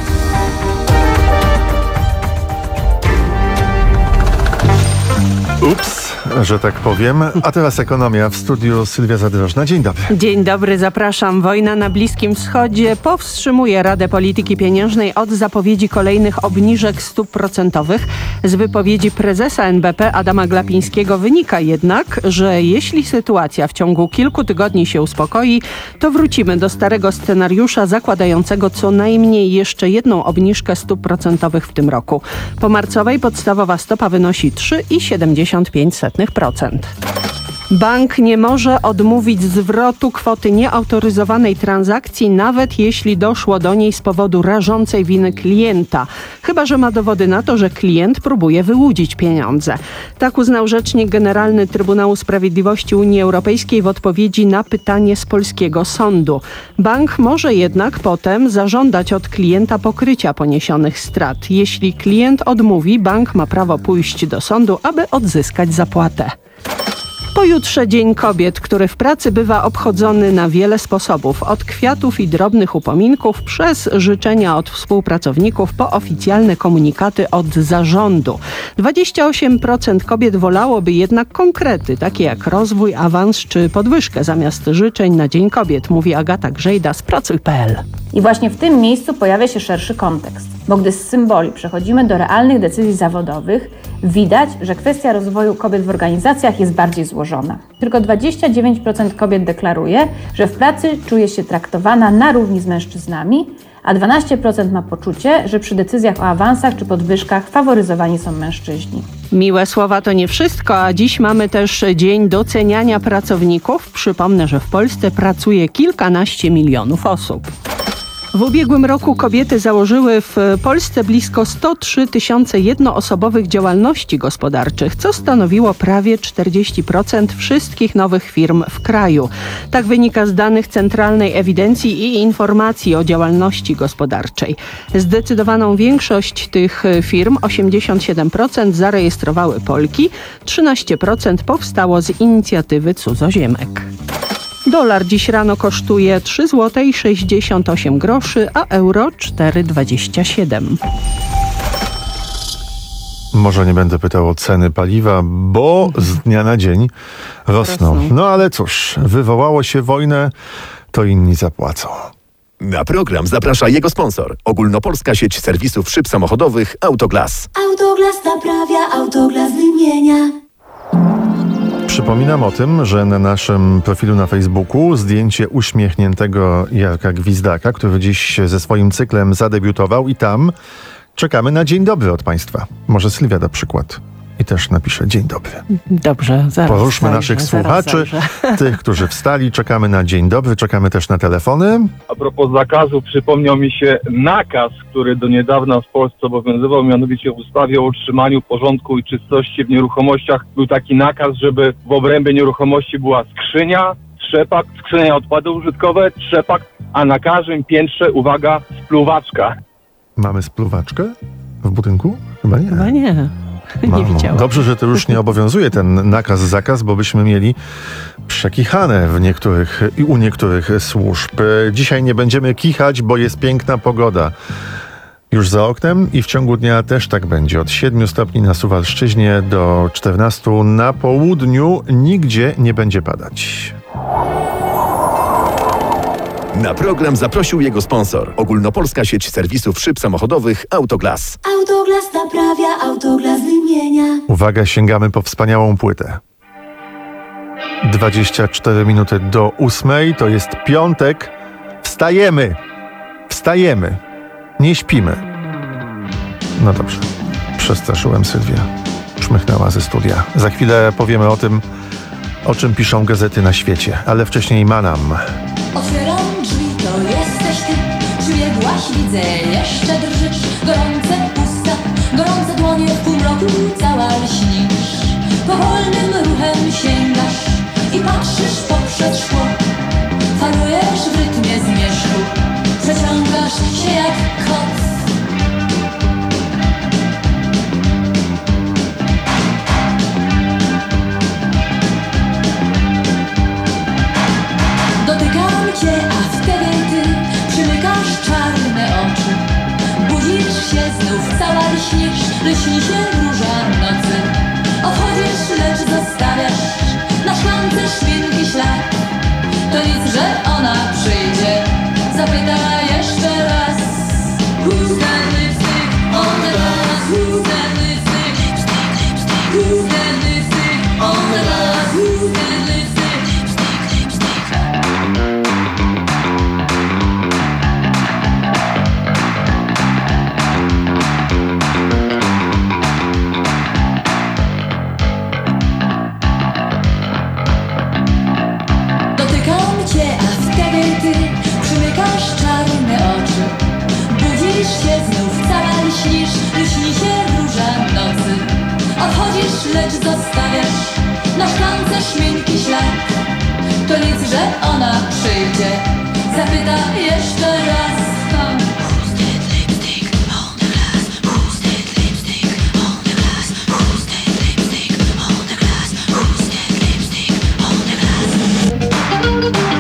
Ups, że tak powiem. A teraz ekonomia w studiu Sylwia Zadrożna. Dzień dobry. Dzień dobry, zapraszam. Wojna na Bliskim Wschodzie powstrzymuje Radę Polityki Pieniężnej od zapowiedzi kolejnych obniżek stóp procentowych. Z wypowiedzi prezesa N B P Adama Glapińskiego wynika jednak, że jeśli sytuacja w ciągu kilku tygodni się uspokoi, to wrócimy do starego scenariusza zakładającego co najmniej jeszcze jedną obniżkę stóp procentowych w tym roku. Po marcowej podstawowa stopa wynosi trzy przecinek siedemdziesiąt pięć procent. Bank nie może odmówić zwrotu kwoty nieautoryzowanej transakcji, nawet jeśli doszło do niej z powodu rażącej winy klienta. Chyba że ma dowody na to, że klient próbuje wyłudzić pieniądze. Tak uznał rzecznik generalny Trybunału Sprawiedliwości Unii Europejskiej w odpowiedzi na pytanie z polskiego sądu. Bank może jednak potem zażądać od klienta pokrycia poniesionych strat. Jeśli klient odmówi, bank ma prawo pójść do sądu, aby odzyskać zapłatę. Pojutrze Dzień Kobiet, który w pracy bywa obchodzony na wiele sposobów. Od kwiatów i drobnych upominków, przez życzenia od współpracowników, po oficjalne komunikaty od zarządu. dwadzieścia osiem procent kobiet wolałoby jednak konkrety, takie jak rozwój, awans czy podwyżkę zamiast życzeń na Dzień Kobiet, mówi Agata Grzejda z pracuj kropka p l. I właśnie w tym miejscu pojawia się szerszy kontekst, bo gdy z symboli przechodzimy do realnych decyzji zawodowych, widać, że kwestia rozwoju kobiet w organizacjach jest bardziej złożona. Tylko dwadzieścia dziewięć procent kobiet deklaruje, że w pracy czuje się traktowana na równi z mężczyznami, a dwanaście procent ma poczucie, że przy decyzjach o awansach czy podwyżkach faworyzowani są mężczyźni. Miłe słowa to nie wszystko, a dziś mamy też Dzień Doceniania Pracowników. Przypomnę, że w Polsce pracuje kilkanaście milionów osób. W ubiegłym roku kobiety założyły w Polsce blisko sto trzy tysiące jednoosobowych działalności gospodarczych, co stanowiło prawie czterdzieści procent wszystkich nowych firm w kraju. Tak wynika z danych Centralnej Ewidencji i Informacji o Działalności Gospodarczej. Zdecydowaną większość tych firm, osiemdziesiąt siedem procent, zarejestrowały Polki, trzynaście procent powstało z inicjatywy cudzoziemek. Dolar dziś rano kosztuje trzy złote sześćdziesiąt osiem groszy, a euro cztery dwadzieścia siedem. Może nie będę pytał o ceny paliwa, bo z dnia na dzień rosną. No ale cóż, wywołało się wojnę, to inni zapłacą. Na program zaprasza jego sponsor. Ogólnopolska sieć serwisów szyb samochodowych Autoglas. Autoglas naprawia, Autoglas wymienia. Przypominam o tym, że na naszym profilu na Facebooku zdjęcie uśmiechniętego Jarka Gwizdaka, który dziś ze swoim cyklem zadebiutował i tam czekamy na dzień dobry od Państwa. Może Sylwia da przykład. i też napiszę dzień dobry. Dobrze, zaraz Poruszmy zajrzę, naszych zaraz słuchaczy, zajrzę. tych, którzy wstali. Czekamy na dzień dobry, czekamy też na telefony. A propos zakazu, przypomniał mi się nakaz, który do niedawna w Polsce obowiązywał, mianowicie w ustawie o utrzymaniu porządku i czystości w nieruchomościach był taki nakaz, żeby w obrębie nieruchomości była skrzynia, trzepak, skrzynia odpady użytkowe, trzepak, a na każdym piętrze, uwaga, spluwaczka. Mamy spluwaczkę w budynku? Chyba nie. Chyba nie. Nie Mamo, widziałam. dobrze, że to już nie obowiązuje ten nakaz, zakaz, bo byśmy mieli przekichane w niektórych i u niektórych służb. Dzisiaj nie będziemy kichać, bo jest piękna pogoda. Już za oknem i w ciągu dnia też tak będzie. Od siedmiu stopni na Suwalszczyźnie do czternastu na południu nigdzie nie będzie padać. Na program zaprosił jego sponsor. Ogólnopolska sieć serwisów szyb samochodowych Autoglas. Autoglas naprawia, Autoglas wymienia. Uwaga, sięgamy po wspaniałą płytę. dwadzieścia cztery minuty do ósmej, to jest piątek. Wstajemy! Wstajemy! Nie śpimy. No dobrze. Przestraszyłem Sylwię. Czmychnęła ze studia. Za chwilę powiemy o tym, o czym piszą gazety na świecie, ale wcześniej Manam. Otwieram drzwi, to jesteś ty. Przybiegłaś, widzę, jeszcze drżysz. Gorące usta, gorące dłonie w półmroku cała lśnisz. Powolnym ruchem sięgasz i patrzysz poprzez szkło. Falujesz w rytmie zmierzchu, przeciągasz się jak kot. Dotykam cię, a wtedy ty przymykasz czarne oczy. Budzisz się znów, cała lśnisz, lśni się róża nocy. Odchodzisz, lecz zostawiasz na szklance szpilki ślad. To nic, że ona przyjdzie, zapyta jeszcze raz. Who's that lipstick on the glass? Who's that lipstick? Who's that lipstick on the glass? Who's that lipstick? Dotykam cię, a wtedy ty przymykasz czarne oczy. Budzisz się znów, cała lśnisz, lśni się róża nocy. Odchodzisz, lecz zostawiasz na szklance szminki ślad. To nic, że ona przyjdzie, zapyta jeszcze raz. Who's that lipstick on the glass? Who's that lipstick on the glass? Who's that lipstick on the glass? Who's that lipstick on the glass?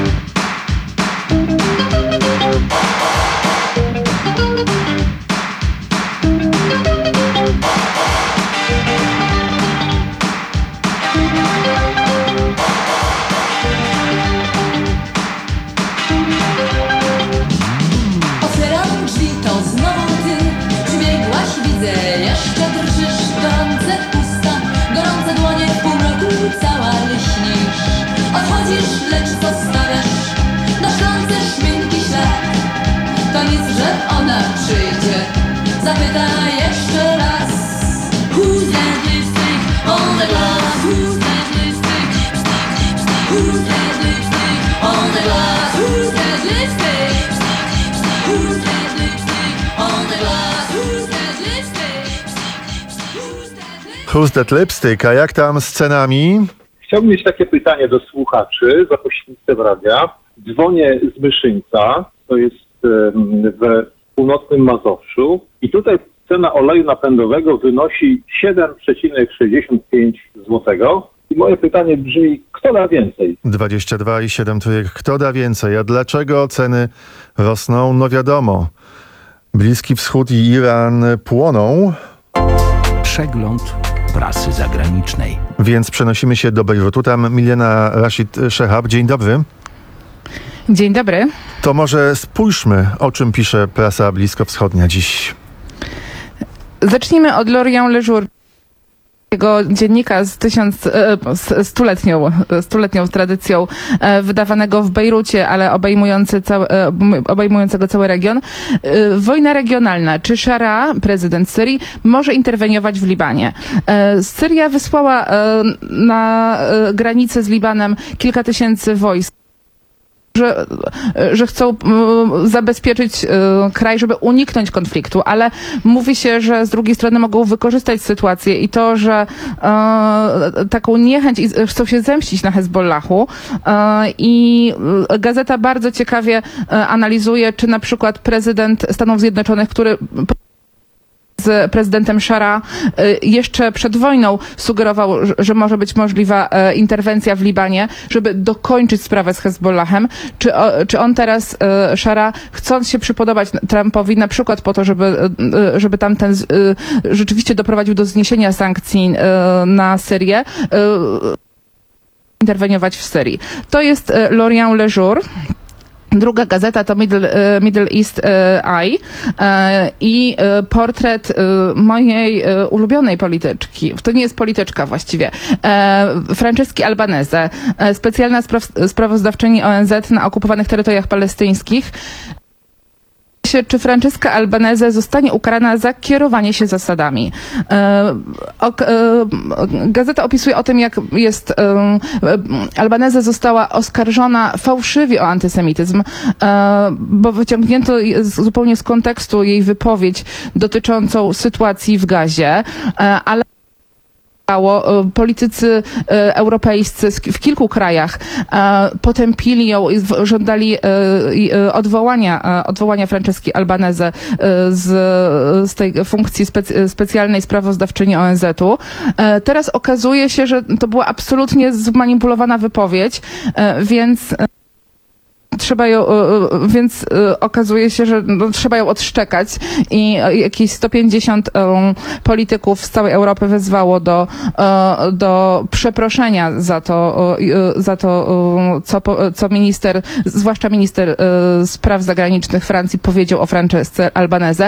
Otwieram drzwi, to znowu ty. Przybiegłaś, widzę, jeszcze drżysz. Gorące usta, gorące dłonie w półmroku cała lśnisz. Odchodzisz, lecz zostawiasz na szklance szminki ślad. To nic, że ona przyjdzie, zapyta jeszcze raz. Who's that lipstick on the glass? Who's that lipstick? Who's that lipstick on the glass? Who's that lipstick? Who's that lipstick on the glass? Who's that lipstick? Who's that lipstick? A jak tam z cenami? Chciałbym mieć takie pytanie do słuchaczy za pośrednictwem radia. Dzwonię z Myszyńca, to jest w północnym Mazowszu i tutaj cena oleju napędowego wynosi siedem przecinek sześćdziesiąt pięć złotego. I moje pytanie brzmi, kto da więcej? dwadzieścia dwa i siedem trójek. Kto da więcej? A dlaczego ceny rosną? No wiadomo. Bliski Wschód i Iran płoną. Przegląd prasy zagranicznej. Więc przenosimy się do Bejrutu. Tam Milena Rashid Shehab. Dzień dobry. Dzień dobry. To może spójrzmy, o czym pisze prasa bliskowschodnia dziś. Zacznijmy od L'Orient Le Jour. Jego dziennika z tysiąc, z stuletnią, stuletnią tradycją, wydawanego w Bejrucie, ale obejmujący cały, obejmującego cały region. Wojna regionalna. Czy Shara, prezydent Syrii, może interweniować w Libanie? Syria wysłała na granicę z Libanem kilka tysięcy wojsk. Że, że chcą zabezpieczyć kraj, żeby uniknąć konfliktu, ale mówi się, że z drugiej strony mogą wykorzystać sytuację i to, że e, taką niechęć i chcą się zemścić na Hezbollahu e, i gazeta bardzo ciekawie analizuje, czy na przykład prezydent Stanów Zjednoczonych, który z prezydentem Shara jeszcze przed wojną sugerował, że może być możliwa interwencja w Libanie, żeby dokończyć sprawę z Hezbollahem. Czy, czy on teraz, Shara, chcąc się przypodobać Trumpowi, na przykład po to, żeby, żeby tamten rzeczywiście doprowadził do zniesienia sankcji na Syrię, interweniować w Syrii? To jest L'Orient Le Jour. Druga gazeta to Middle, Middle East Eye i portret mojej ulubionej polityczki. To nie jest polityczka właściwie. Franceski Albanese, specjalna spraw- sprawozdawczyni O N Z na okupowanych terytoriach palestyńskich. Czy Franceska Albanese zostanie ukarana za kierowanie się zasadami. E, ok, e, gazeta opisuje o tym, jak jest e, Albanese została oskarżona fałszywie o antysemityzm, e, bo wyciągnięto z, zupełnie z kontekstu jej wypowiedź dotyczącą sytuacji w Gazie, e, ale politycy europejscy w kilku krajach potępili ją i żądali odwołania, odwołania Franceski Albanese z, z tej funkcji specy, specjalnej sprawozdawczyni O N Z-u. Teraz okazuje się, że to była absolutnie zmanipulowana wypowiedź, więc trzeba ją, więc okazuje się, że no, trzeba ją odszczekać i jakieś sto pięćdziesiąt um, polityków z całej Europy wezwało do, do przeproszenia za to, za to co, co minister, zwłaszcza minister spraw zagranicznych Francji powiedział o Francesce Albanese.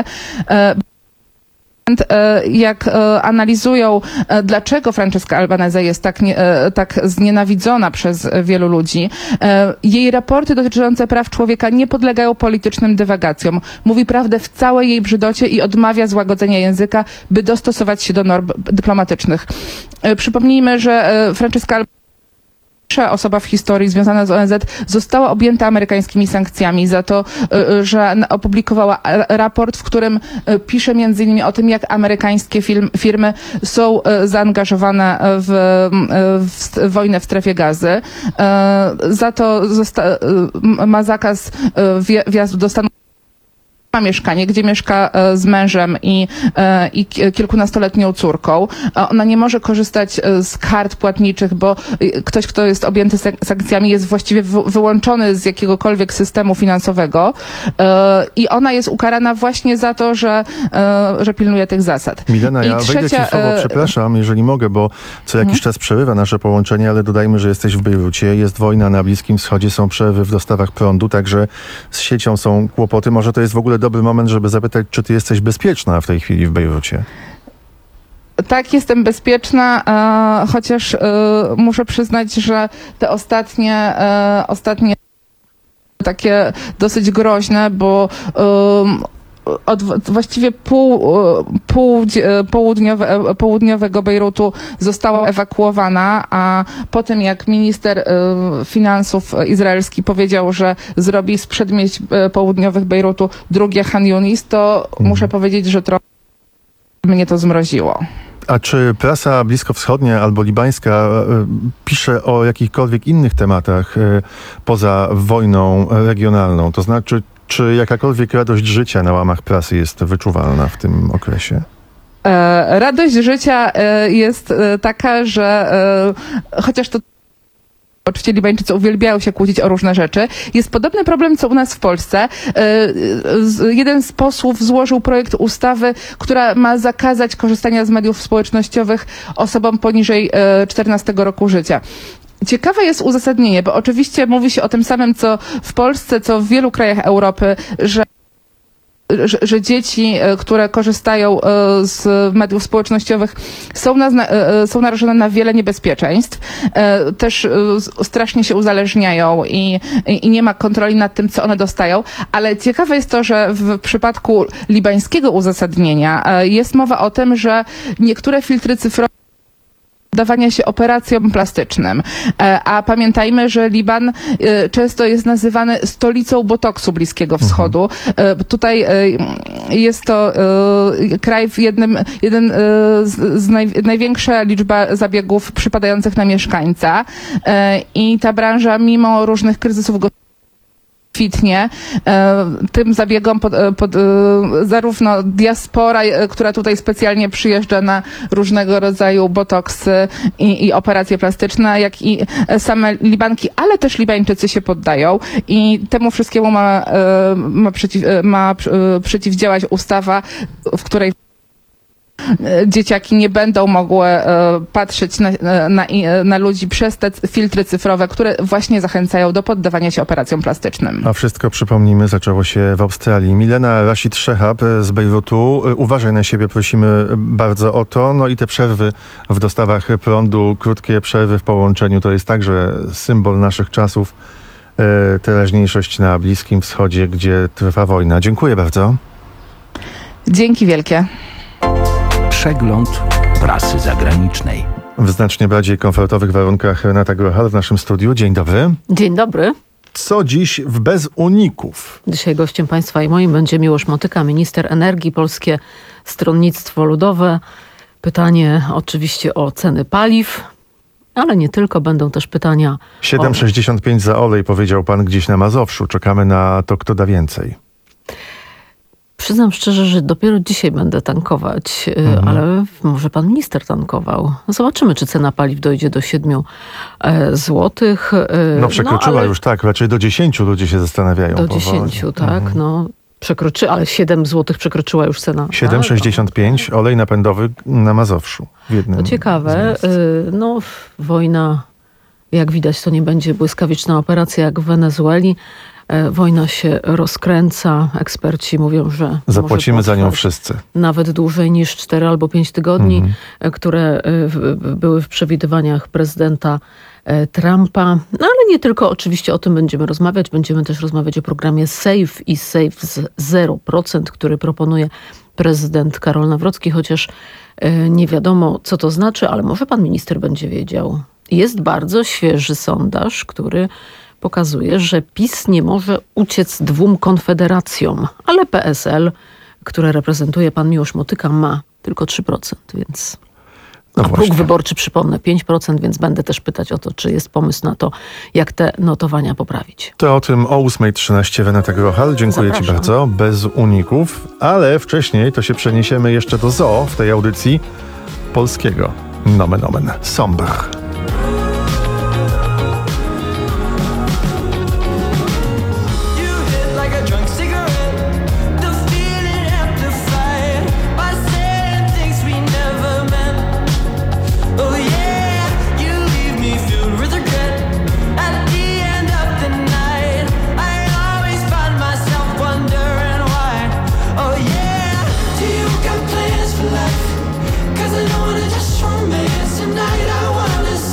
Jak analizują, dlaczego Franceska Albanese jest tak, nie, tak znienawidzona przez wielu ludzi, jej raporty dotyczące praw człowieka nie podlegają politycznym dywagacjom. Mówi prawdę w całej jej brzydocie i odmawia złagodzenia języka, by dostosować się do norm dyplomatycznych. Przypomnijmy, że Franceska Albanese, pierwsza osoba w historii związana z O N Z, została objęta amerykańskimi sankcjami za to, że opublikowała raport, w którym pisze między innymi o tym, jak amerykańskie firmy są zaangażowane w, w wojnę w strefie Gazy. Za to zosta- ma zakaz wjazdu do Stanów mieszkanie, gdzie mieszka z mężem i, i kilkunastoletnią córką. Ona nie może korzystać z kart płatniczych, bo ktoś, kto jest objęty sankcjami, jest właściwie wyłączony z jakiegokolwiek systemu finansowego i ona jest ukarana właśnie za to, że, że pilnuje tych zasad. Milena, ja trzecia... wejdę ci słowo, przepraszam, jeżeli mogę, bo co jakiś hmm. czas przerywa nasze połączenie, ale dodajmy, że jesteś w Bejrucie, jest wojna na Bliskim Wschodzie, są przerwy w dostawach prądu, także z siecią są kłopoty. Może to jest w ogóle dobry moment, żeby zapytać, czy ty jesteś bezpieczna w tej chwili w Bejrucie? Tak, jestem bezpieczna, e, chociaż e, muszę przyznać, że te ostatnie, e, ostatnie takie dosyć groźne, bo e, od właściwie pół, pół południowe, południowego Bejrutu została ewakuowana, a po tym jak minister finansów izraelski powiedział, że zrobi z przedmieść południowych Bejrutu drugie Han Yunis, to hmm. muszę powiedzieć, że trochę mnie to zmroziło. A czy prasa bliskowschodnia albo libańska pisze o jakichkolwiek innych tematach poza wojną regionalną? To znaczy, czy jakakolwiek radość życia na łamach prasy jest wyczuwalna w tym okresie? E, radość życia e, jest e, taka, że e, chociaż to oczywiście Libańczycy uwielbiają się kłócić o różne rzeczy. Jest podobny problem, co u nas w Polsce. Jeden z posłów złożył projekt ustawy, która ma zakazać korzystania z mediów społecznościowych osobom poniżej czternastego roku życia. Ciekawe jest uzasadnienie, bo oczywiście mówi się o tym samym, co w Polsce, co w wielu krajach Europy, że Że, że dzieci, które korzystają z mediów społecznościowych, są, na, są narażone na wiele niebezpieczeństw. Też strasznie się uzależniają i, i nie ma kontroli nad tym, co one dostają. Ale ciekawe jest to, że w przypadku libańskiego uzasadnienia jest mowa o tym, że niektóre filtry cyfrowe poddawania się operacjom plastycznym. A pamiętajmy, że Liban często jest nazywany stolicą botoksu Bliskiego Wschodu. Mhm. Tutaj jest to kraj w jednym, jeden z naj, największa liczba zabiegów przypadających na mieszkańca i ta branża mimo różnych kryzysów gospodarczych kwitnie. Tym zabiegom pod, pod, zarówno diaspora, która tutaj specjalnie przyjeżdża na różnego rodzaju botoksy i, i operacje plastyczne, jak i same Libanki, ale też Libańczycy się poddają i temu wszystkiemu ma, ma, przeciw, ma przeciwdziałać ustawa, w której dzieciaki nie będą mogły patrzeć na, na, na ludzi przez te filtry cyfrowe, które właśnie zachęcają do poddawania się operacjom plastycznym. A wszystko, przypomnijmy, zaczęło się w Australii. Milena Rashid Shehab z Bejrutu. Uważaj na siebie, prosimy bardzo o to. No i te przerwy w dostawach prądu, krótkie przerwy w połączeniu, to jest także symbol naszych czasów. Teraźniejszość na Bliskim Wschodzie, gdzie trwa wojna. Dziękuję bardzo. Dzięki wielkie. Przegląd prasy zagranicznej. W znacznie bardziej komfortowych warunkach Renata Grochal w naszym studiu. Dzień dobry. Dzień dobry. Co dziś w Bez Uników? Dzisiaj gościem państwa i moim będzie Miłosz Motyka, minister energii, Polskie Stronnictwo Ludowe. Pytanie oczywiście o ceny paliw, ale nie tylko, będą też pytania siedem sześćdziesiąt pięć za olej, powiedział pan gdzieś na Mazowszu. Czekamy na to, kto da więcej. Przyznam szczerze, że dopiero dzisiaj będę tankować, mhm. ale może pan minister tankował. Zobaczymy, czy cena paliw dojdzie do siedmiu złotych. No przekroczyła no, ale... już, tak, raczej do dziesięciu ludzie się zastanawiają. Do dziesięciu, tak, mhm. no. Przekroczy, ale siedem złotych przekroczyła już cena. siedem sześćdziesiąt pięć, olej napędowy na Mazowszu. W jednym to ciekawe. No, wojna, jak widać, to nie będzie błyskawiczna operacja jak w Wenezueli. Wojna się rozkręca. Eksperci mówią, że zapłacimy za nią wszyscy. Nawet dłużej niż cztery albo pięć tygodni, mhm. które były w przewidywaniach prezydenta Trumpa. No ale nie tylko oczywiście o tym będziemy rozmawiać. Będziemy też rozmawiać o programie SAFE i SAFE z zero procent, który proponuje prezydent Karol Nawrocki, chociaż nie wiadomo, co to znaczy, ale może pan minister będzie wiedział. Jest bardzo świeży sondaż, który pokazuje, że PiS nie może uciec dwóm konfederacjom, ale P S L, które reprezentuje pan Miłosz Motyka, ma tylko trzy procent, więc... No a próg wyborczy, przypomnę, pięć procent, więc będę też pytać o to, czy jest pomysł na to, jak te notowania poprawić. To o tym o ósma trzynaście Renata Grochal. Dziękuję Zapraszam. Ci bardzo. Bez uników, ale wcześniej to się przeniesiemy jeszcze do zoo w tej audycji polskiego. Nomen omen. Sombre. Cause I don't wanna just romance tonight. I wanna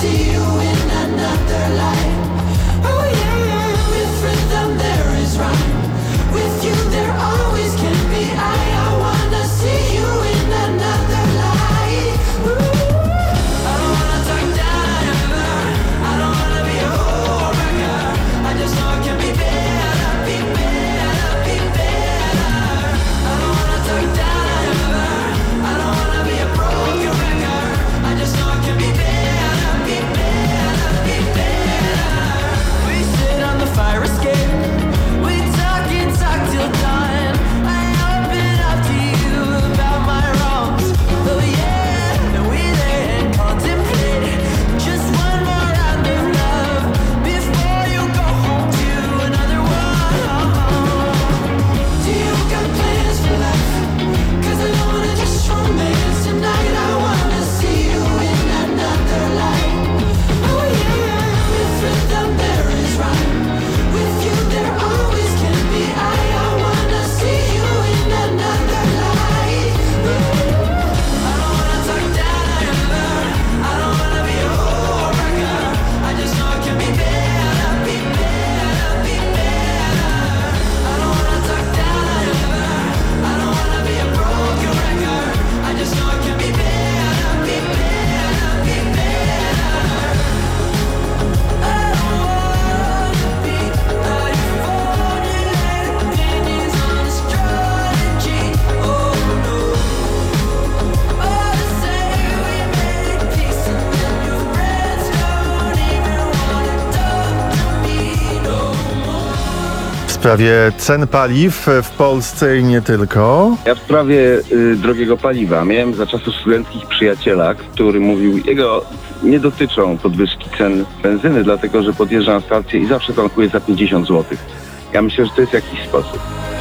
sprawie cen paliw w Polsce i nie tylko. Ja w sprawie y, drogiego paliwa miałem za czasów studenckich przyjaciela, który mówił, jego nie dotyczą podwyżki cen benzyny, dlatego że podjeżdża na stację i zawsze tankuje za pięćdziesiąt złotych. Ja myślę, że to jest jakiś sposób.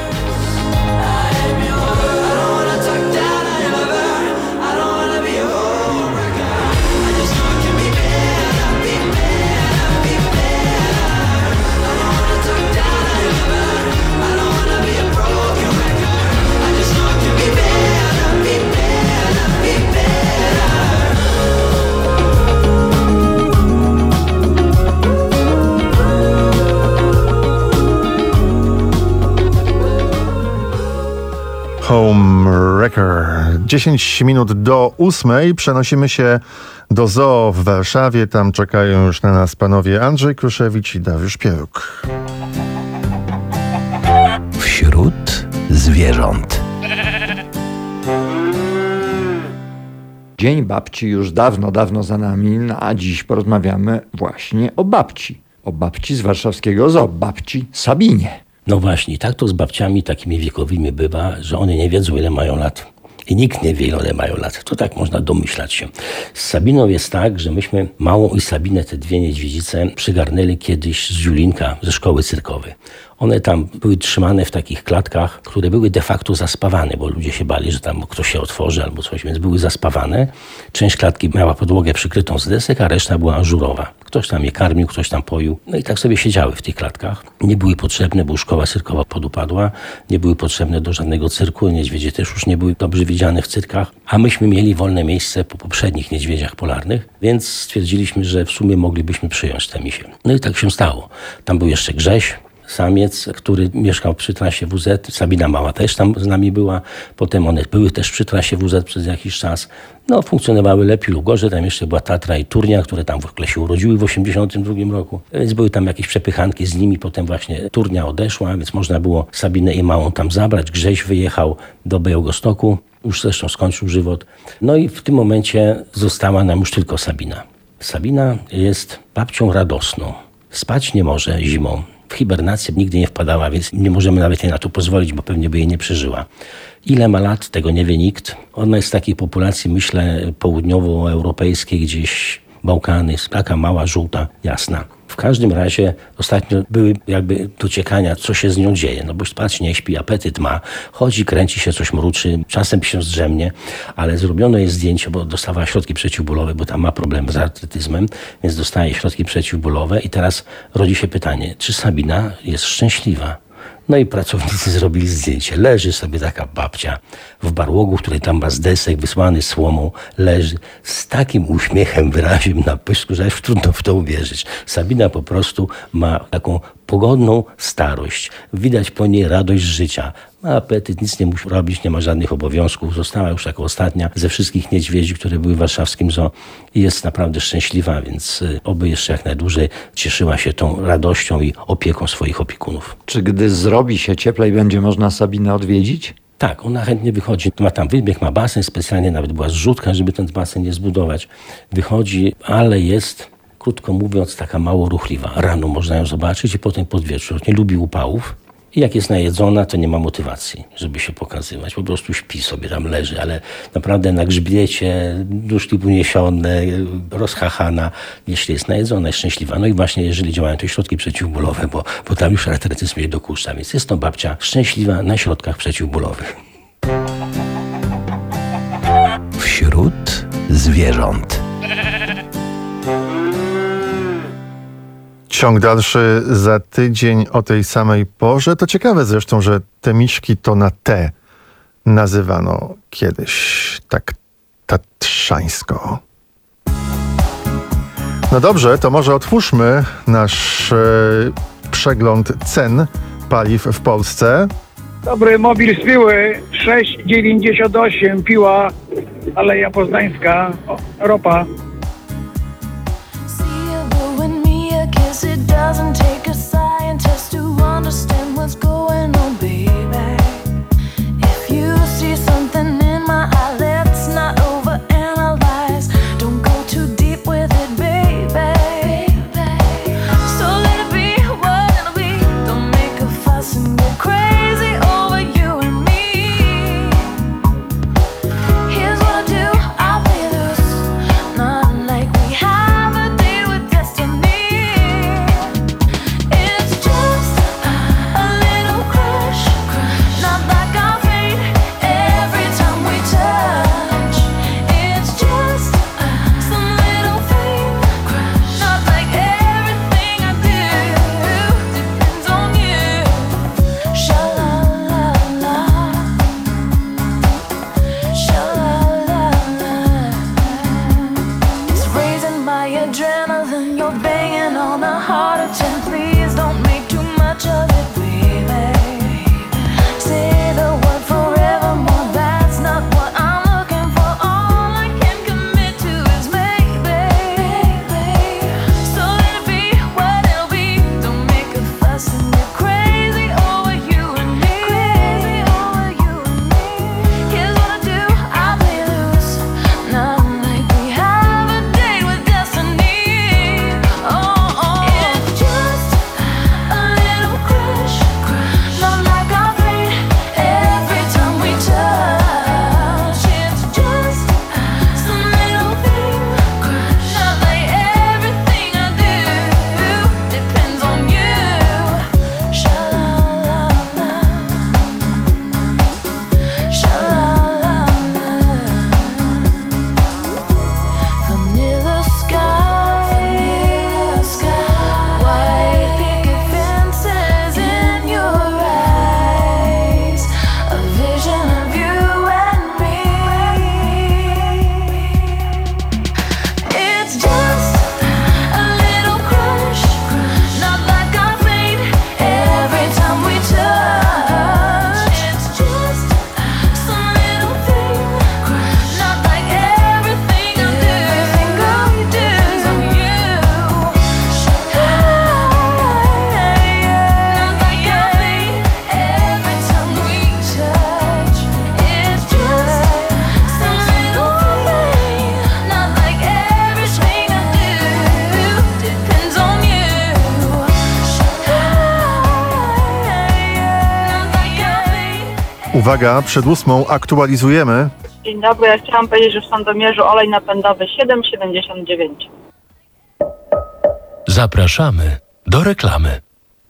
Home Wrecker. dziesięć minut do ósmej. Przenosimy się do zoo w Warszawie. Tam czekają już na nas panowie Andrzej Kruszewicz i Dariusz Pieruk. Wśród zwierząt. Dzień Babci już dawno, dawno za nami, a dziś porozmawiamy właśnie o babci. O babci z warszawskiego zoo, babci Sabinie. No właśnie, tak to z babciami takimi wiekowymi bywa, że one nie wiedzą, ile mają lat. I nikt nie wie, ile mają lat. To tak można domyślać się. Z Sabiną jest tak, że myśmy Małą i Sabinę, te dwie niedźwiedzice, przygarnęli kiedyś z Ziulinka, ze szkoły cyrkowej. One tam były trzymane w takich klatkach, które były de facto zaspawane, bo ludzie się bali, że tam ktoś się otworzy albo coś, więc były zaspawane. Część klatki miała podłogę przykrytą z desek, a reszta była ażurowa. Ktoś tam je karmił, ktoś tam poił. No i tak sobie siedziały w tych klatkach. Nie były potrzebne, bo szkoła cyrkowa podupadła. Nie były potrzebne do żadnego cyrku. Niedźwiedzie też już nie były dobrze widziane w cyrkach. A myśmy mieli wolne miejsce po poprzednich niedźwiedziach polarnych, więc stwierdziliśmy, że w sumie moglibyśmy przyjąć te misie. No i tak się stało. Tam był jeszcze Grześ, samiec, który mieszkał przy trasie W Z. Sabina Mała też tam z nami była. Potem one były też przy trasie W Z przez jakiś czas. No, funkcjonowały lepiej lub gorzej. Tam jeszcze była Tatra i Turnia, które tam w ogóle się urodziły w osiemdziesiątym drugim roku. Więc były tam jakieś przepychanki z nimi. Potem właśnie Turnia odeszła, więc można było Sabinę i Małą tam zabrać. Grześ wyjechał do Białegostoku. Już zresztą skończył żywot. No i w tym momencie została nam już tylko Sabina. Sabina jest babcią radosną. Spać nie może zimą. W hibernację nigdy nie wpadała, więc nie możemy nawet jej na to pozwolić, bo pewnie by jej nie przeżyła. Ile ma lat, tego nie wie nikt. Ona jest z takiej populacji, myślę, południowoeuropejskiej, gdzieś Bałkany, taka mała, żółta, jasna. W każdym razie ostatnio były jakby dociekania, co się z nią dzieje. No bo spać nie śpi, apetyt ma, chodzi, kręci się, coś mruczy, czasem się zdrzemnie, ale zrobiono jej zdjęcie, bo dostawała środki przeciwbólowe, bo tam ma problem z artrytyzmem, więc dostaje środki przeciwbólowe i teraz rodzi się pytanie, czy Sabina jest szczęśliwa? No i pracownicy zrobili zdjęcie. Leży sobie taka babcia w barłogu, który tam ma z desek wysłany słomą, leży z takim uśmiechem, wyraziem na pyszku, że aż trudno w to uwierzyć. Sabina po prostu ma taką pogodną starość. Widać po niej radość życia. Ma apetyt, nic nie musi robić, nie ma żadnych obowiązków. Została już jako ostatnia ze wszystkich niedźwiedzi, które były w warszawskim zoo i jest naprawdę szczęśliwa, więc oby jeszcze jak najdłużej cieszyła się tą radością i opieką swoich opiekunów. Czy gdy zrobi się cieplej, będzie można Sabinę odwiedzić? Tak, ona chętnie wychodzi. Ma tam wybieg, ma basen, specjalnie nawet była zrzutka, żeby ten basen nie zbudować. Wychodzi, ale jest, krótko mówiąc, taka mało ruchliwa. Rano można ją zobaczyć i potem pod wieczór. Nie lubi upałów. I jak jest najedzona, to nie ma motywacji, żeby się pokazywać. Po prostu śpi sobie, tam leży, ale naprawdę na grzbiecie, nóżki uniesione, rozchachana, jeśli jest najedzona, jest szczęśliwa. No i właśnie jeżeli działają te środki przeciwbólowe, bo, bo tam już artrytyzm jej dokucza, więc jest to babcia szczęśliwa na środkach przeciwbólowych. Wśród zwierząt. Ciąg dalszy za tydzień o tej samej porze. To ciekawe zresztą, że te miszki to na T nazywano kiedyś tak tatrzańsko. No dobrze, to może otwórzmy nasz e, przegląd cen paliw w Polsce. Dobry, mobil z Piły, sześć dziewięćdziesiąt osiem, Piła, Aleja Poznańska, o, ropa. It doesn't take a scientist to understand what's going on, baby. If you see something in my eye, let's not overanalyze. Don't go too deep with it, baby. So let it be what it'll be. Don't make a fuss. Uwaga, przed ósmą aktualizujemy. Dzień dobry, ja chciałam powiedzieć, że w Sandomierzu olej napędowy siedem siedemdziesiąt dziewięć. Zapraszamy do reklamy.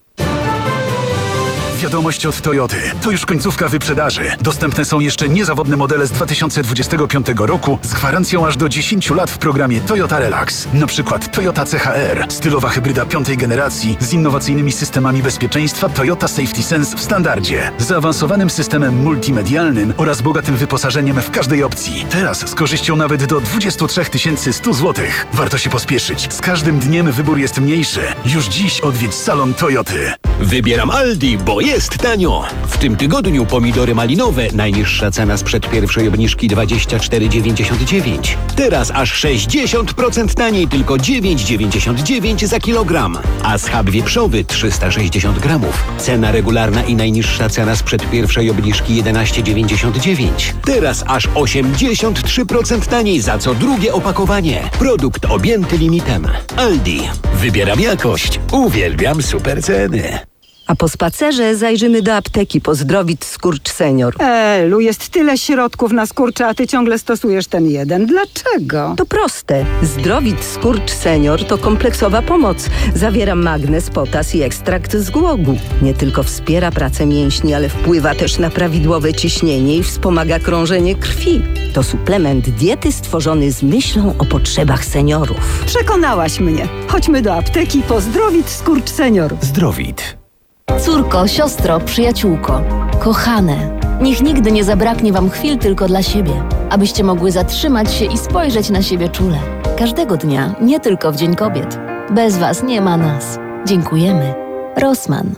Wiadomość od Toyoty. To już końcówka wyprzedaży. Dostępne są jeszcze niezawodne modele z dwa tysiące dwudziestego piątego roku z gwarancją aż do dziesięć lat w programie Toyota Relax. Na przykład Toyota C H R, stylowa hybryda piątej generacji z innowacyjnymi systemami bezpieczeństwa Toyota Safety Sense w standardzie, zaawansowanym systemem multimedialnym oraz bogatym wyposażeniem w każdej opcji. Teraz z korzyścią nawet do dwadzieścia trzy tysiące sto złotych. Warto się pospieszyć. Z każdym dniem wybór jest mniejszy. Już dziś odwiedź salon Toyoty. Wybieram Aldi, bo jest tanio. W tym tygodniu pomidory malinowe, najniższa cena sprzed pierwszej obniżki dwadzieścia cztery dziewięćdziesiąt dziewięć. Teraz aż sześćdziesiąt procent taniej, tylko dziewięć dziewięćdziesiąt dziewięć za kilogram. A schab wieprzowy trzysta sześćdziesiąt gramów. Cena regularna i najniższa cena sprzed pierwszej obniżki jedenaście dziewięćdziesiąt dziewięć. Teraz aż osiemdziesiąt trzy procent taniej za co drugie opakowanie. Produkt objęty limitem. Aldi. Wybieram jakość. Uwielbiam super ceny. A po spacerze zajrzymy do apteki po Zdrowit Skurcz Senior. Elu, jest tyle środków na skurcze, a ty ciągle stosujesz ten jeden. Dlaczego? To proste. Zdrowit Skurcz Senior to kompleksowa pomoc. Zawiera magnez, potas i ekstrakt z głogu. Nie tylko wspiera pracę mięśni, ale wpływa też na prawidłowe ciśnienie i wspomaga krążenie krwi. To suplement diety stworzony z myślą o potrzebach seniorów. Przekonałaś mnie. Chodźmy do apteki po Zdrowit Skurcz Senior. Zdrowit. Córko, siostro, przyjaciółko, kochane, niech nigdy nie zabraknie wam chwil tylko dla siebie, abyście mogły zatrzymać się i spojrzeć na siebie czule. Każdego dnia, nie tylko w Dzień Kobiet. Bez was nie ma nas. Dziękujemy. Rossmann.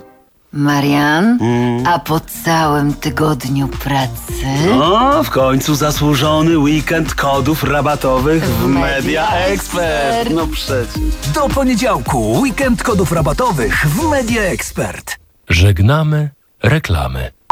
Marian, mm. a po całym tygodniu pracy... No, w końcu zasłużony weekend kodów rabatowych w, w Media Expert. No przecież. Do poniedziałku weekend kodów rabatowych w Media Expert. Żegnamy reklamy.